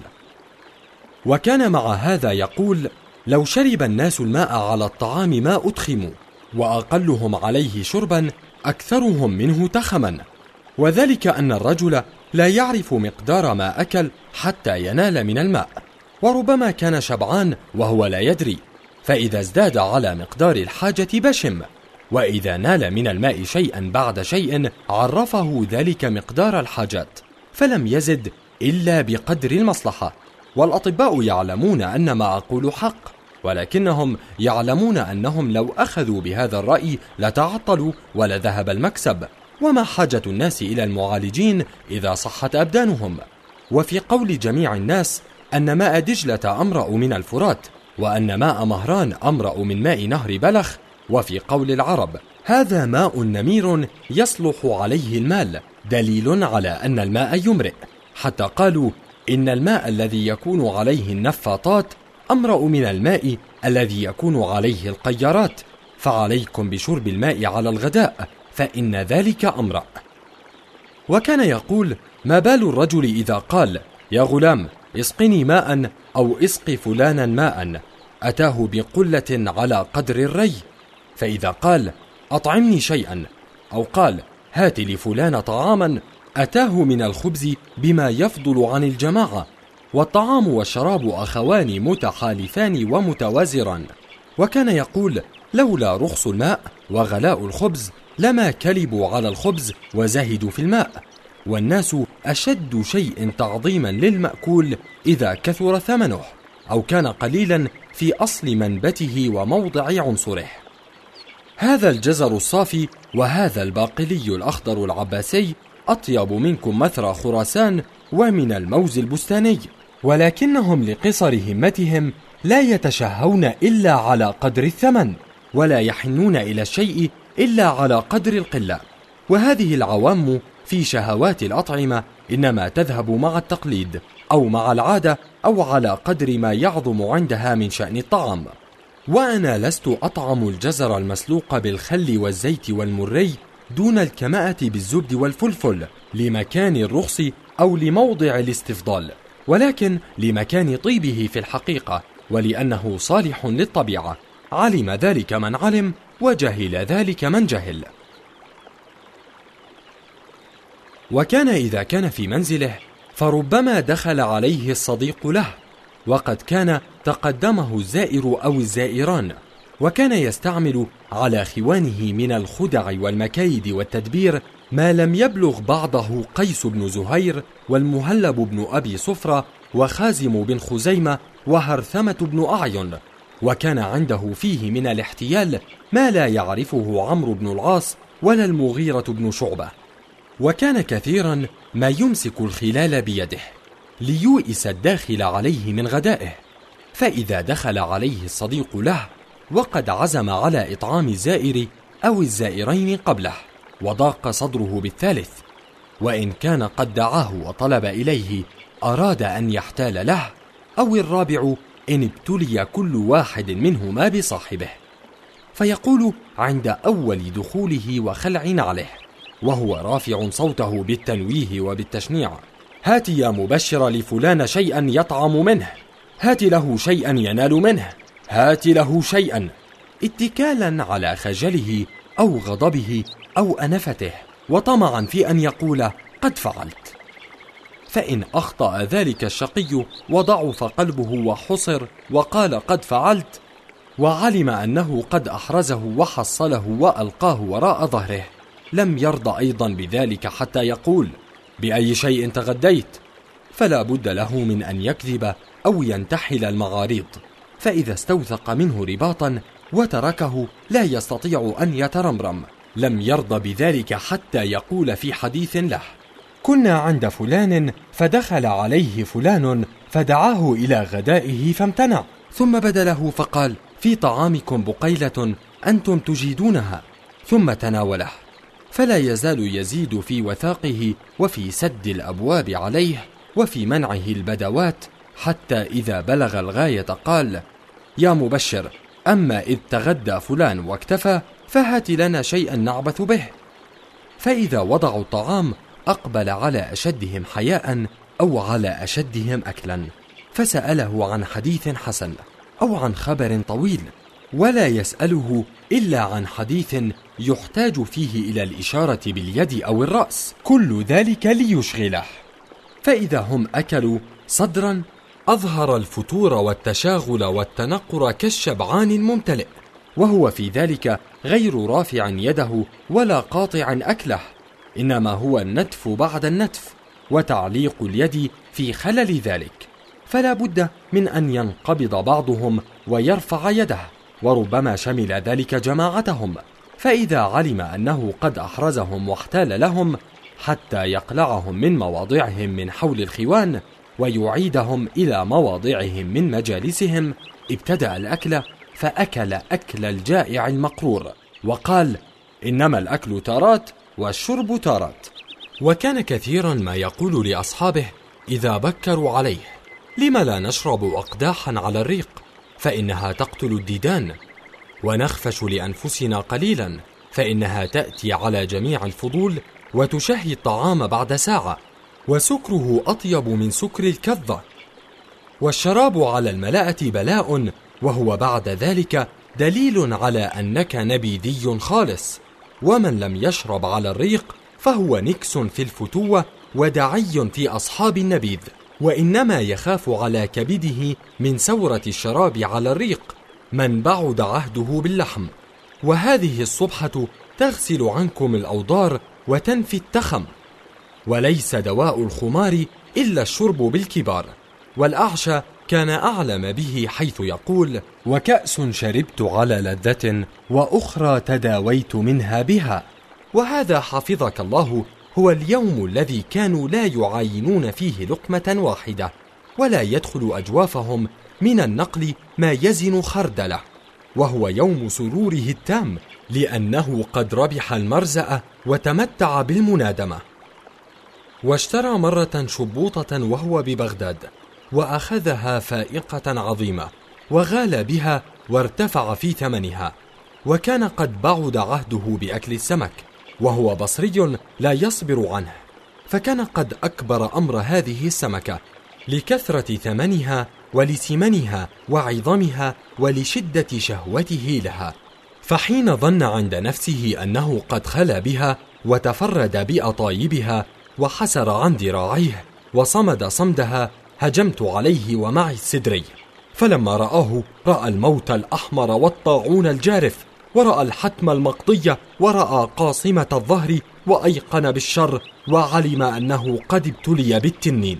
وكان مع هذا يقول: لو شرب الناس الماء على الطعام ما أدخموا، وأقلهم عليه شربا أكثرهم منه تخما، وذلك أن الرجل لا يعرف مقدار ما أكل حتى ينال من الماء، وربما كان شبعان وهو لا يدري، فإذا ازداد على مقدار الحاجة بشم، وإذا نال من الماء شيئا بعد شيء عرفه ذلك مقدار الحاجات، فلم يزد إلا بقدر المصلحة. والأطباء يعلمون أن ما أقول حق، ولكنهم يعلمون أنهم لو أخذوا بهذا الرأي لتعطلوا ولذهب المكسب، وما حاجة الناس إلى المعالجين إذا صحت أبدانهم. وفي قول جميع الناس أن ماء دجلة أمرأ من الفرات، وأن ماء مهران أمرأ من ماء نهر بلخ. وفي قول العرب: هذا ماء نمير يصلح عليه المال، دليل على أن الماء يمرئ، حتى قالوا: إن الماء الذي يكون عليه النفاطات أمرأ من الماء الذي يكون عليه القيارات، فعليكم بشرب الماء على الغداء فإن ذلك أمرأ. وكان يقول: ما بال الرجل إذا قال: يا غلام اسقني ماء أو اسق فلانا ماء، أتاه بقلة على قدر الري، فإذا قال: أطعمني شيئا، أو قال: هات لفلان طعاما، أتاه من الخبز بما يفضل عن الجماعة. والطعام والشراب أخوان متحالفان ومتوازران. وكان يقول: لولا رخص الماء وغلاء الخبز لما كلبوا على الخبز وزهدوا في الماء، والناس أشد شيء تعظيما للمأكول إذا كثر ثمنه أو كان قليلا في أصل منبته وموضع عنصره. هذا الجزر الصافي وهذا الباقلي الأخضر العباسي أطيب منكم مثرى خراسان ومن الموز البستاني، ولكنهم لقصر همتهم لا يتشهون إلا على قدر الثمن، ولا يحنون إلى الشيء إلا على قدر القلة. وهذه العوام في شهوات الأطعمة إنما تذهب مع التقليد أو مع العادة أو على قدر ما يعظم عندها من شأن الطعام. وأنا لست أطعم الجزر المسلوق بالخل والزيت والمري دون الكماءة بالزبد والفلفل لمكان الرخص أو لموضع الاستفضال، ولكن لمكان طيبه في الحقيقة، ولأنه صالح للطبيعة. علم ذلك من علم وجهل ذلك من جهل. وكان إذا كان في منزله فربما دخل عليه الصديق له، وقد كان تقدمه الزائر أو الزائران، وكان يستعمل على خوانه من الخدع والمكايد والتدبير ما لم يبلغ بعضه قيس بن زهير والمهلب بن أبي صفرة وخازم بن خزيمة وهرثمة بن أعين. وكان عنده فيه من الاحتيال ما لا يعرفه عمرو بن العاص ولا المغيرة بن شعبة. وكان كثيرا ما يمسك الخلال بيده ليؤس الداخل عليه من غدائه، فإذا دخل عليه الصديق له وقد عزم على إطعام الزائر أو الزائرين قبله وضاق صدره بالثالث، وإن كان قد دعاه وطلب إليه أراد أن يحتال له، أو الرابع إن ابتلي كل واحد منهما بصاحبه، فيقول عند أول دخوله وخلع عليه وهو رافع صوته بالتنويه وبالتشنيع: هات يا مبشر لفلان شيئا يطعم منه، هات له شيئا ينال منه، هات له شيئا، اتكالا على خجله أو غضبه أو أنفته، وطمعا في أن يقول قد فعلت. فإن أخطأ ذلك الشقي وضعف قلبه وحصر وقال قد فعلت، وعلم أنه قد أحرزه وحصله وألقاه وراء ظهره، لم يرضى أيضا بذلك حتى يقول بأي شيء تغديت، فلا بد له من أن يكذب أو ينتحل المعاريض، فإذا استوثق منه رباطا وتركه لا يستطيع أن يترمرم، لم يرضى بذلك حتى يقول في حديث له كنا عند فلان فدخل عليه فلان فدعاه إلى غدائه فامتنع، ثم بدا له فقال في طعامكم بقيلة أنتم تجيدونها، ثم تناوله، فلا يزال يزيد في وثاقه وفي سد الأبواب عليه وفي منعه البدوات، حتى إذا بلغ الغاية قال يا مبشر، أما إذ تغدى فلان واكتفى فهات لنا شيئا نعبث به. فإذا وضعوا الطعام أقبل على أشدهم حياء أو على أشدهم أكلا، فسأله عن حديث حسن أو عن خبر طويل، ولا يسأله إلا عن حديث يحتاج فيه إلى الإشارة باليد أو الرأس، كل ذلك ليشغله. فإذا هم أكلوا صدرا أظهر الفتور والتشاغل والتنقر كالشبعان الممتلئ، وهو في ذلك غير رافع يده ولا قاطع أكله، إنما هو النتف بعد النتف وتعليق اليد في خلل ذلك، فلا بد من أن ينقبض بعضهم ويرفع يده، وربما شمل ذلك جماعتهم، فإذا علم أنه قد أحرزهم واحتال لهم حتى يقلعهم من مواضعهم من حول الخوان ويعيدهم إلى مواضعهم من مجالسهم، ابتدأ الأكل فأكل أكل الجائع المقرور، وقال إنما الأكل تارات والشرب تارات. وكان كثيرا ما يقول لأصحابه إذا بكروا عليه لم لا نشرب أقداحا على الريق فإنها تقتل الديدان، ونخفش لأنفسنا قليلا فإنها تأتي على جميع الفضول وتشهي الطعام بعد ساعة، وسكره أطيب من سكر الكظة، والشراب على الملأة بلاء، وهو بعد ذلك دليل على أنك نبيذي خالص، ومن لم يشرب على الريق فهو نكس في الفتوة ودعي في أصحاب النبيذ، وإنما يخاف على كبده من سورة الشراب على الريق من بعد عهده باللحم. وهذه الصبحة تغسل عنكم الأوضار وتنفي التخم، وليس دواء الخمار إلا الشرب بالكبار. والأعشى كان أعلم به حيث يقول وكأس شربت على لذة وأخرى تداويت منها بها. وهذا حفظك الله هو اليوم الذي كانوا لا يعاينون فيه لقمة واحدة، ولا يدخل أجوافهم من النقل ما يزن خردله، وهو يوم سروره التام لأنه قد ربح المرزأة وتمتع بالمنادمة. واشترى مرة شبوطة وهو ببغداد، وأخذها فائقة عظيمة وغال بها وارتفع في ثمنها، وكان قد بعد عهده بأكل السمك، وهو بصري لا يصبر عنه، فكان قد أكبر أمر هذه السمكة لكثرة ثمنها ولسمنها وعظمها ولشدة شهوته لها. فحين ظن عند نفسه أنه قد خلا بها وتفرد بأطايبها وحسر عن ذراعيه وصمد صمدها، هجمت عليه ومعي السدري، فلما رآه رأى الموت الأحمر والطاعون الجارف، ورأى الحتم المقضية، ورأى قاصمة الظهر، وأيقن بالشر، وعلم أنه قد ابتلي بالتنين.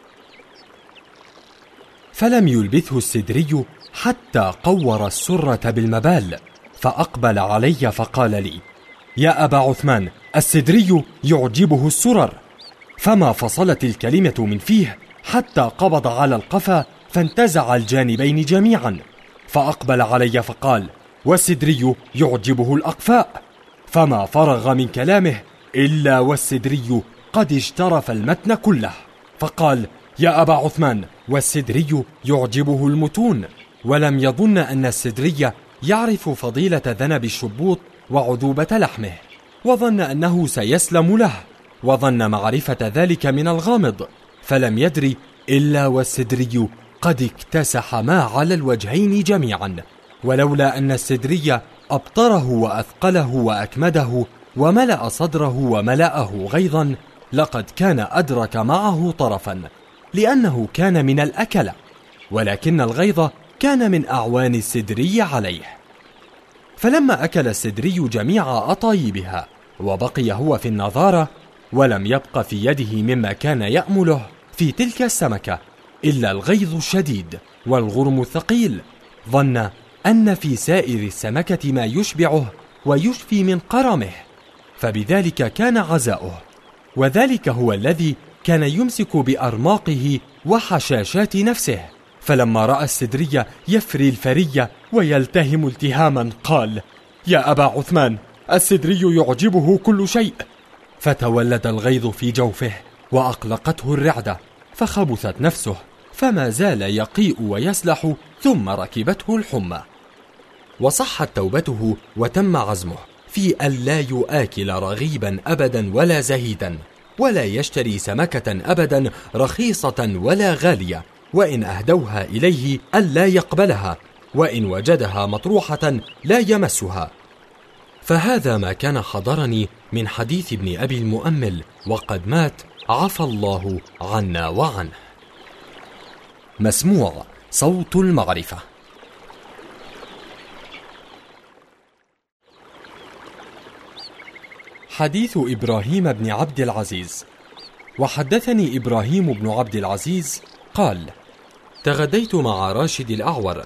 فلم يلبثه السدري حتى قور السرة بالمبال، فأقبل علي فقال لي يا أبا عثمان، السدري يعجبه السرر، فما فصلت الكلمة من فيه حتى قبض على القفا فانتزع الجانبين جميعا، فأقبل علي فقال والسدري يعجبه الأقفاء، فما فرغ من كلامه إلا والسدري قد اجترف المتن كله، فقال يا أبا عثمان، والسدري يعجبه المتون، ولم يظن أن السدري يعرف فضيلة ذنب الشبوط وعذوبة لحمه، وظن أنه سيسلم له، وظن معرفة ذلك من الغامض، فلم يدري إلا والسدري قد اكتسح ما على الوجهين جميعا، ولولا أن السدري أبطره وأثقله وأكمده وملأ صدره وملأه غيظا لقد كان أدرك معه طرفا، لأنه كان من الأكلة، ولكن الغيظ كان من أعوان السدري عليه. فلما أكل السدري جميع أطايبها وبقي هو في النظارة، ولم يبق في يده مما كان يأمله في تلك السمكة إلا الغيظ الشديد والغرم الثقيل، ظن أن في سائر السمكة ما يشبعه ويشفي من قرمه، فبذلك كان عزاؤه، وذلك هو الذي كان يمسك بأرماقه وحشاشات نفسه. فلما رأى السدري يفري الفري ويلتهم التهاما قال: يا أبا عثمان، السدري يعجبه كل شيء. فتولد الغيظ في جوفه وأقلقته الرعدة، فخبثت نفسه، فما زال يقيء ويسلح، ثم ركبته الحمى. وصحت توبته وتم عزمه في أن لا يؤكل رغيبا أبدا ولا زهيدا، ولا يشتري سمكة أبدا رخيصة ولا غالية، وإن أهدوها إليه ألا يقبلها، وإن وجدها مطروحة لا يمسها. فهذا ما كان حضرني من حديث ابن أبي المؤمل، وقد مات عفى الله عنا وعنه. مسموع صوت المعرفة. حديث إبراهيم بن عبد العزيز. وحدثني إبراهيم بن عبد العزيز قال: تغديت مع راشد الأعور،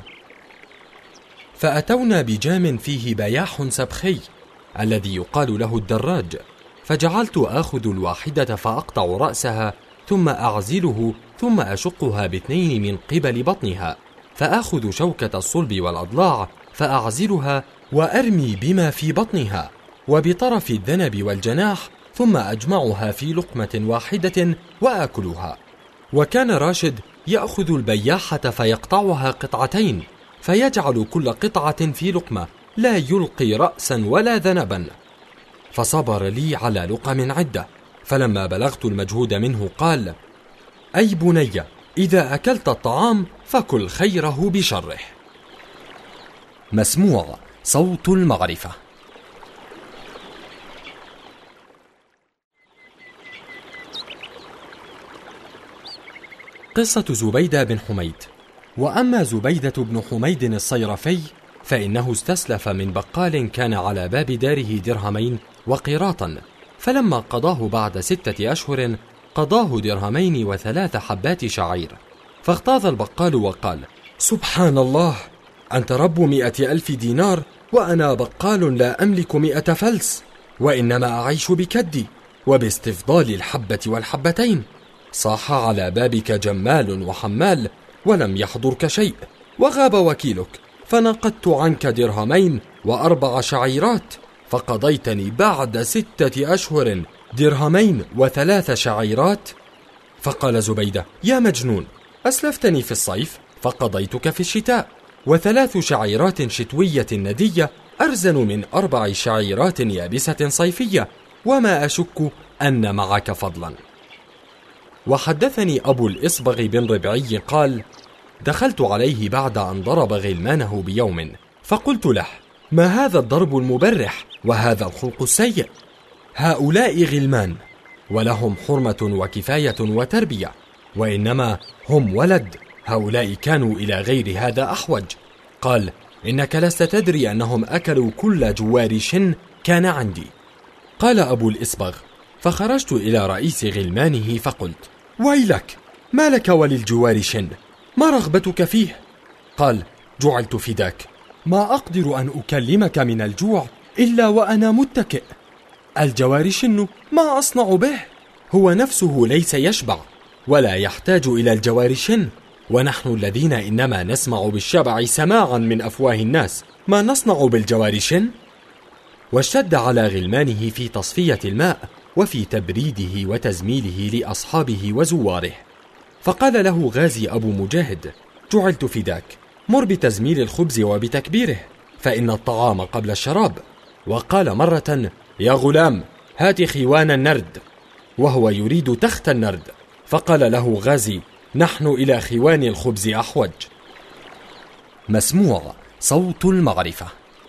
فأتونا بجام فيه بياح سبخي الذي يقال له الدراج، فجعلت آخذ الواحدة فأقطع رأسها ثم أعزله، ثم أشقها باثنين من قبل بطنها، فآخذ شوكة الصلب والأضلاع فأعزلها وأرمي بما في بطنها وبطرف الذنب والجناح، ثم أجمعها في لقمة واحدة وآكلها. وكان راشد يأخذ البياحة فيقطعها قطعتين، فيجعل كل قطعة في لقمة، لا يلقي رأسا ولا ذنبا. فصبر لي على لقم عدة، فلما بلغت المجهود منه قال: أي بني، إذا أكلت الطعام فكل خيره بشره. مسموع صوت المعرفة. قصة زبيدة بن حميد. وأما زبيدة بن حميد الصيرفي فإنه استسلف من بقال كان على باب داره درهمين وقيراطا، فلما قضاه بعد 6 أشهر قضاه درهمين و3 حبات شعير. فاغتاظ البقال وقال: سبحان الله، أنت رب 100,000 دينار وأنا بقال لا أملك 100 فلس، وإنما أعيش بكدي وباستفضال الحبة والحبتين. صاح على بابك جمال وحمال ولم يحضرك شيء، وغاب وكيلك، فنقدت عنك درهمين و4 شعيرات، فقضيتني بعد 6 أشهر درهمين و3 شعيرات. فقال زبيدة: يا مجنون، أسلفتني في الصيف فقضيتك في الشتاء، و3 شعيرات شتوية ندية أرزن من 4 شعيرات يابسة صيفية، وما أشك أن معك فضلا. وحدثني أبو الإصبغ بن ربعي قال: دخلت عليه بعد أن ضرب غلمانه بيوم، فقلت له: ما هذا الضرب المبرح وهذا الخلق السيء؟ هؤلاء غلمان ولهم حرمة وكفاية وتربية، وإنما هم ولد، هؤلاء كانوا إلى غير هذا أحوج. قال: إنك لست تدري أنهم أكلوا كل جوار شن كان عندي. قال أبو الإصبغ: فخرجت إلى رئيس غلمانه فقلت: ويلك، ما لك وللجوار شن؟ ما رغبتك فيه؟ قال: جعلت فداك، ما أقدر أن أكلمك من الجوع إلا وأنا متكئ. الجوار شن ما أصنع به؟ هو نفسه ليس يشبع ولا يحتاج إلى الجوار شن، ونحن الذين إنما نسمع بالشبع سماعا من أفواه الناس ما نصنع بالجوار شن؟ واشتد على غلمانه في تصفية الماء وفي تبريده وتزميله لأصحابه وزواره. فقال له غازي أبو مجاهد: جعلت فداك، مر بتزميل الخبز وبتكبيره، فإن الطعام قبل الشراب. وقال مرة: يا غلام، هات خوان النرد، وهو يريد تخت النرد، فقال له غازي: نحن إلى خوان الخبز أحوج. مسموع صوت المعرفة.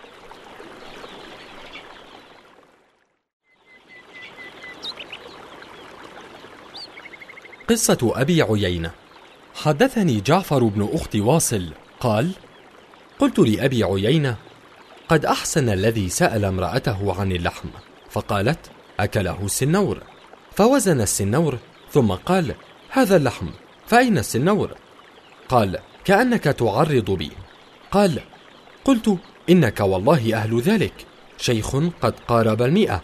قصة أبي عيينة. حدثني جعفر بن أخت واصل قال: قلت لأبي عيينة: قد أحسن الذي سأل امرأته عن اللحم، فقالت: أكله السنور، فوزن السنور ثم قال: هذا اللحم، فأين السنور؟ قال: كأنك تعرض بي. قال: قلت: إنك والله أهل ذلك، شيخ قد قارب 100،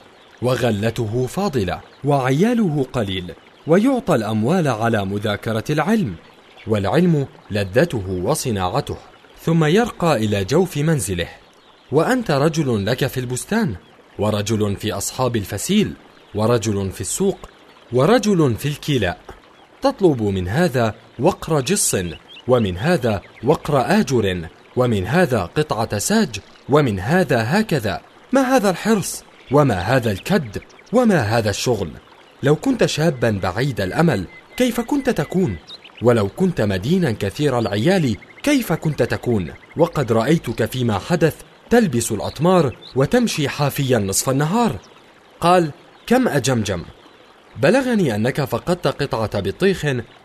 وغلته فاضلة، وعياله قليل، ويعطى الأموال على مذاكرة العلم، والعلم لذته وصناعته، ثم يرقى إلى جوف منزله، وأنت رجل لك في البستان، ورجل في أصحاب الفسيل، ورجل في السوق، ورجل في الكلاء، تطلب من هذا وقر جص، ومن هذا وقر آجر، ومن هذا قطعة ساج، ومن هذا هكذا. ما هذا الحرص؟ وما هذا الكد؟ وما هذا الشغل؟ لو كنت شابا بعيد الأمل كيف كنت تكون؟ ولو كنت مدينا كثير العيال كيف كنت تكون؟ وقد رأيتك فيما حدث تلبس الأطمار وتمشي حافيا نصف النهار. قال: كم أجمجم؟ بلغني أنك فقدت قطعة بطيخ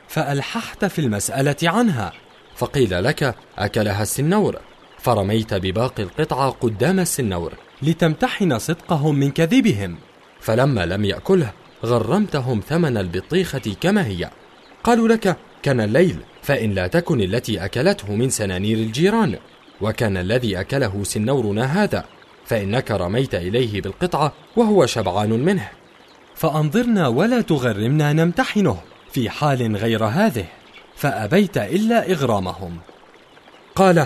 فألححت في المسألة عنها، فقيل لك: أكلها السنور، فرميت بباقي القطعة قدام السنور لتمتحن صدقهم من كذبهم، فلما لم يأكله غرمتهم ثمن البطيخة كما هي. قالوا لك: كان الليل، فإن لا تكن التي أكلته من سنانير الجيران، وكان الذي أكله سنورنا هذا، فإنك رميت إليه بالقطعة وهو شبعان منه، فأنظرنا ولا تغرمنا نمتحنه في حال غير هذه، فأبيت إلا إغرامهم. قال: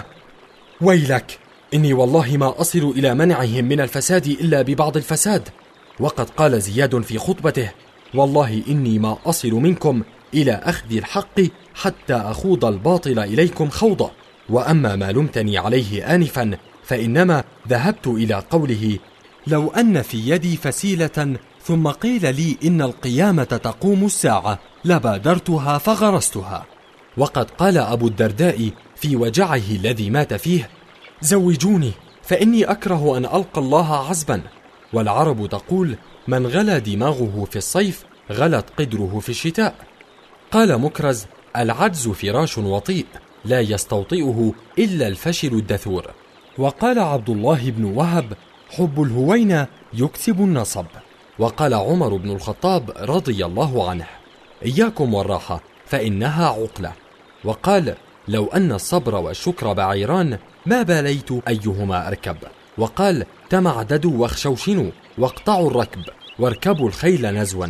ويلك، إني والله ما أصل إلى منعهم من الفساد إلا ببعض الفساد، وقد قال زياد في خطبته: والله إني ما أصل منكم إلى أخذ الحق حتى أخوض الباطل إليكم خوضة. وأما ما لمتني عليه آنفا فإنما ذهبت إلى قوله: لو أن في يدي فسيلة ثم قيل لي إن القيامة تقوم الساعة لبادرتها فغرستها. وقد قال أبو الدرداء في وجعه الذي مات فيه: زوجوني فإني أكره أن ألقى الله عزبا. والعرب تقول: من غلى دماغه في الصيف غلت قدره في الشتاء. قال مكرز: العجز فراش وطيء لا يستوطئه إلا الفشل الدثور. وقال عبد الله بن وهب: حب الهوينة يكسب النصب. وقال عمر بن الخطاب رضي الله عنه: إياكم والراحة فإنها عقلة. وقال: لو أن الصبر والشكر بعيران ما باليت أيهما أركب. وقال: تمعددوا واخشوشنوا واقطعوا الركب واركبوا الخيل نزوا.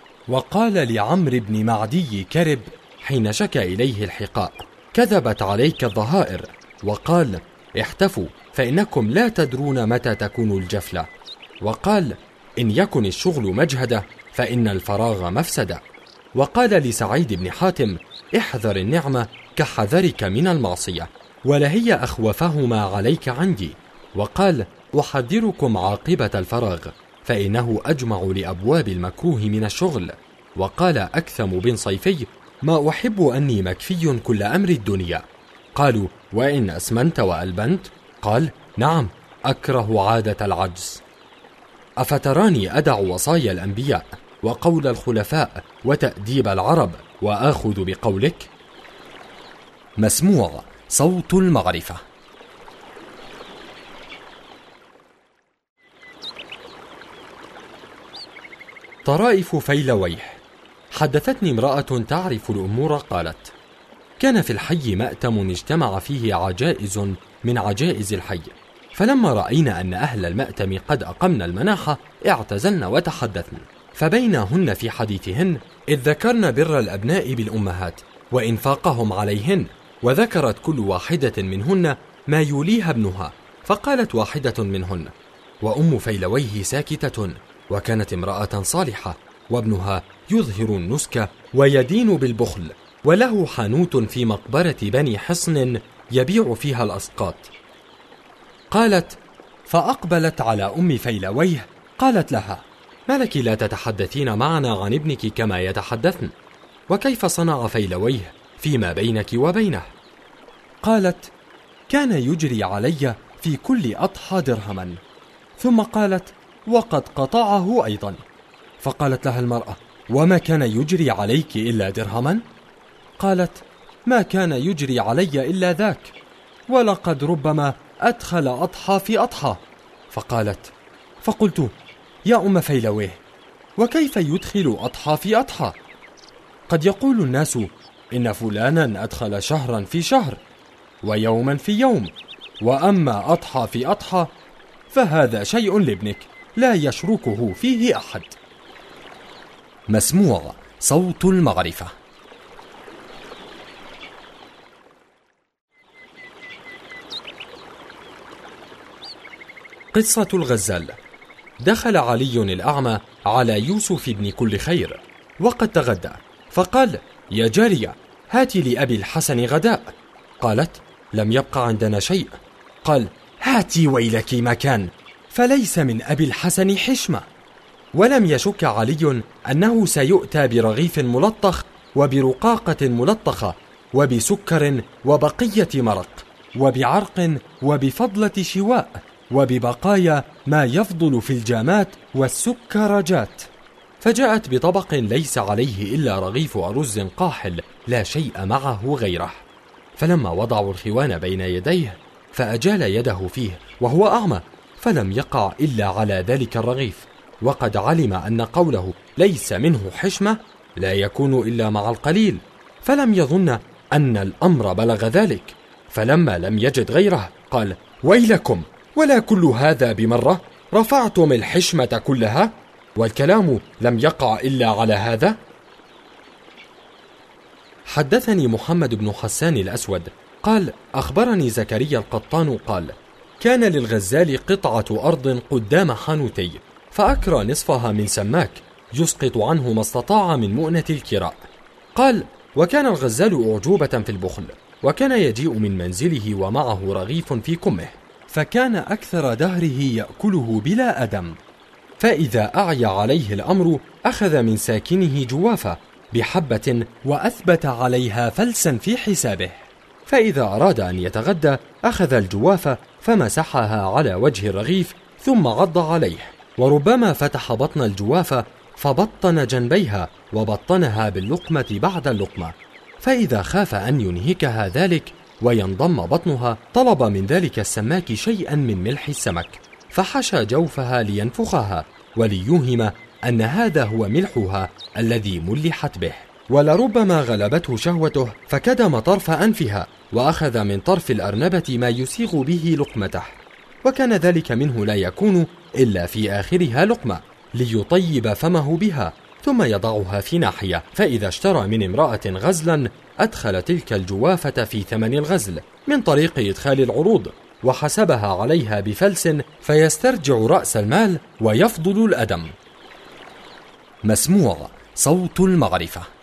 وقال لعمرو بن معدي كرب حين شكى إليه الحقاء: كذبت عليك الظهائر. وقال: احتفوا فإنكم لا تدرون متى تكون الجفلة. وقال: إن يكن الشغل مجهدة فإن الفراغ مفسدة. وقال لسعيد بن حاتم: احذر النعمة كحذرك من المعصية، ولهي أخوفهما عليك عندي. وقال: أحذركم عاقبة الفراغ فإنه أجمع لأبواب المكروه من الشغل. وقال أكثم بن صيفي: ما أحب أني مكفي كل أمر الدنيا. قالوا: وإن أسمنت وألبنت؟ قال: نعم، أكره عادة العجز. أفتراني أدع وصايا الأنبياء وقول الخلفاء وتأديب العرب وآخذ بقولك؟ مسموع صوت المعرفة. طرائف فيلويه. حدثتني امرأة تعرف الأمور قالت: كان في الحي مأتم اجتمع فيه عجائز من عجائز الحي، فلما رأينا أن أهل المأتم قد أقمنا المناحة اعتزلن وتحدثن، فبينهن في حديثهن إذ ذكرن بر الأبناء بالأمهات وإنفاقهم عليهن، وذكرت كل واحدة منهن ما يوليها ابنها، فقالت واحدة منهن: وأم فيلويه ساكتة، وكانت امرأة صالحة، وابنها يظهر النسك ويدين بالبخل، وله حانوت في مقبرة بني حصن يبيع فيها الأسقاط. قالت: فأقبلت على أم فيلويه قالت لها: ما لك لا تتحدثين معنا عن ابنك كما يتحدثن؟ وكيف صنع فيلويه فيما بينك وبينه؟ قالت: كان يجري علي في كل أضحى درهما. ثم قالت: وقد قطعه أيضا. فقالت لها المرأة: وما كان يجري عليك إلا درهما؟ قالت: ما كان يجري علي إلا ذاك، ولقد ربما أدخل أضحى في أضحى. فقالت: فقلت: يا أم فيلويه، وكيف يدخل أضحى في أضحى؟ قد يقول الناس إن فلانا أدخل شهرا في شهر ويوما في يوم، وأما أضحى في أضحى فهذا شيء لابنك لا يشركه فيه أحد. مسموع صوت المعرفة. قصة الغزال. دخل علي الأعمى على يوسف بن كل خير وقد تغدى، فقال: يا جارية، هاتي لأبي الحسن غداء. قالت: لم يبقى عندنا شيء. قال: هاتي ويلك مكان، فليس من أبي الحسن حشمة. ولم يشك علي أنه سيؤتى برغيف ملطخ وبرقاقة ملطخة وبسكر وبقية مرق وبعرق وبفضلة شواء وببقايا ما يفضل في الجامات والسكرجات. فجاءت بطبق ليس عليه إلا رغيف أرز قاحل لا شيء معه غيره. فلما وضعوا الخوان بين يديه فأجال يده فيه وهو أعمى، فلم يقع إلا على ذلك الرغيف، وقد علم أن قوله ليس منه حشمة لا يكون إلا مع القليل، فلم يظن أن الأمر بلغ ذلك. فلما لم يجد غيره قال: ويلكم، ولا كل هذا بمرة؟ رفعتم الحشمة كلها والكلام لم يقع إلا على هذا؟ حدثني محمد بن حسان الأسود قال: أخبرني زكريا القطان قال: كان للغزال قطعة أرض قدام حانوتي، فأكرى نصفها من سماك يسقط عنه ما استطاع من مؤنة الكراء. قال: وكان الغزال أعجوبة في البخل، وكان يجيء من منزله ومعه رغيف في كمه، فكان أكثر دهره يأكله بلا أدم، فإذا أعيا عليه الأمر أخذ من ساكنه جوافة بحبة وأثبت عليها فلسا في حسابه، فإذا أراد أن يتغدى أخذ الجوافة فمسحها على وجه الرغيف ثم عض عليه، وربما فتح بطن الجوافة فبطن جنبيها وبطنها باللقمة بعد اللقمة، فإذا خاف أن ينهكها ذلك وينضم بطنها طلب من ذلك السماك شيئا من ملح السمك فحشى جوفها لينفخها وليوهم أن هذا هو ملحها الذي ملحت به. ولربما غلبته شهوته فكدم طرف أنفها وأخذ من طرف الأرنبة ما يسيغ به لقمته، وكان ذلك منه لا يكون إلا في آخرها لقمة ليطيب فمه بها، ثم يضعها في ناحية، فإذا اشترى من امرأة غزلا أدخل تلك الجوافة في ثمن الغزل من طريق إدخال العروض، وحسبها عليها بفلس فيسترجع رأس المال ويفضل الأدم. مسموع صوت المعرفة.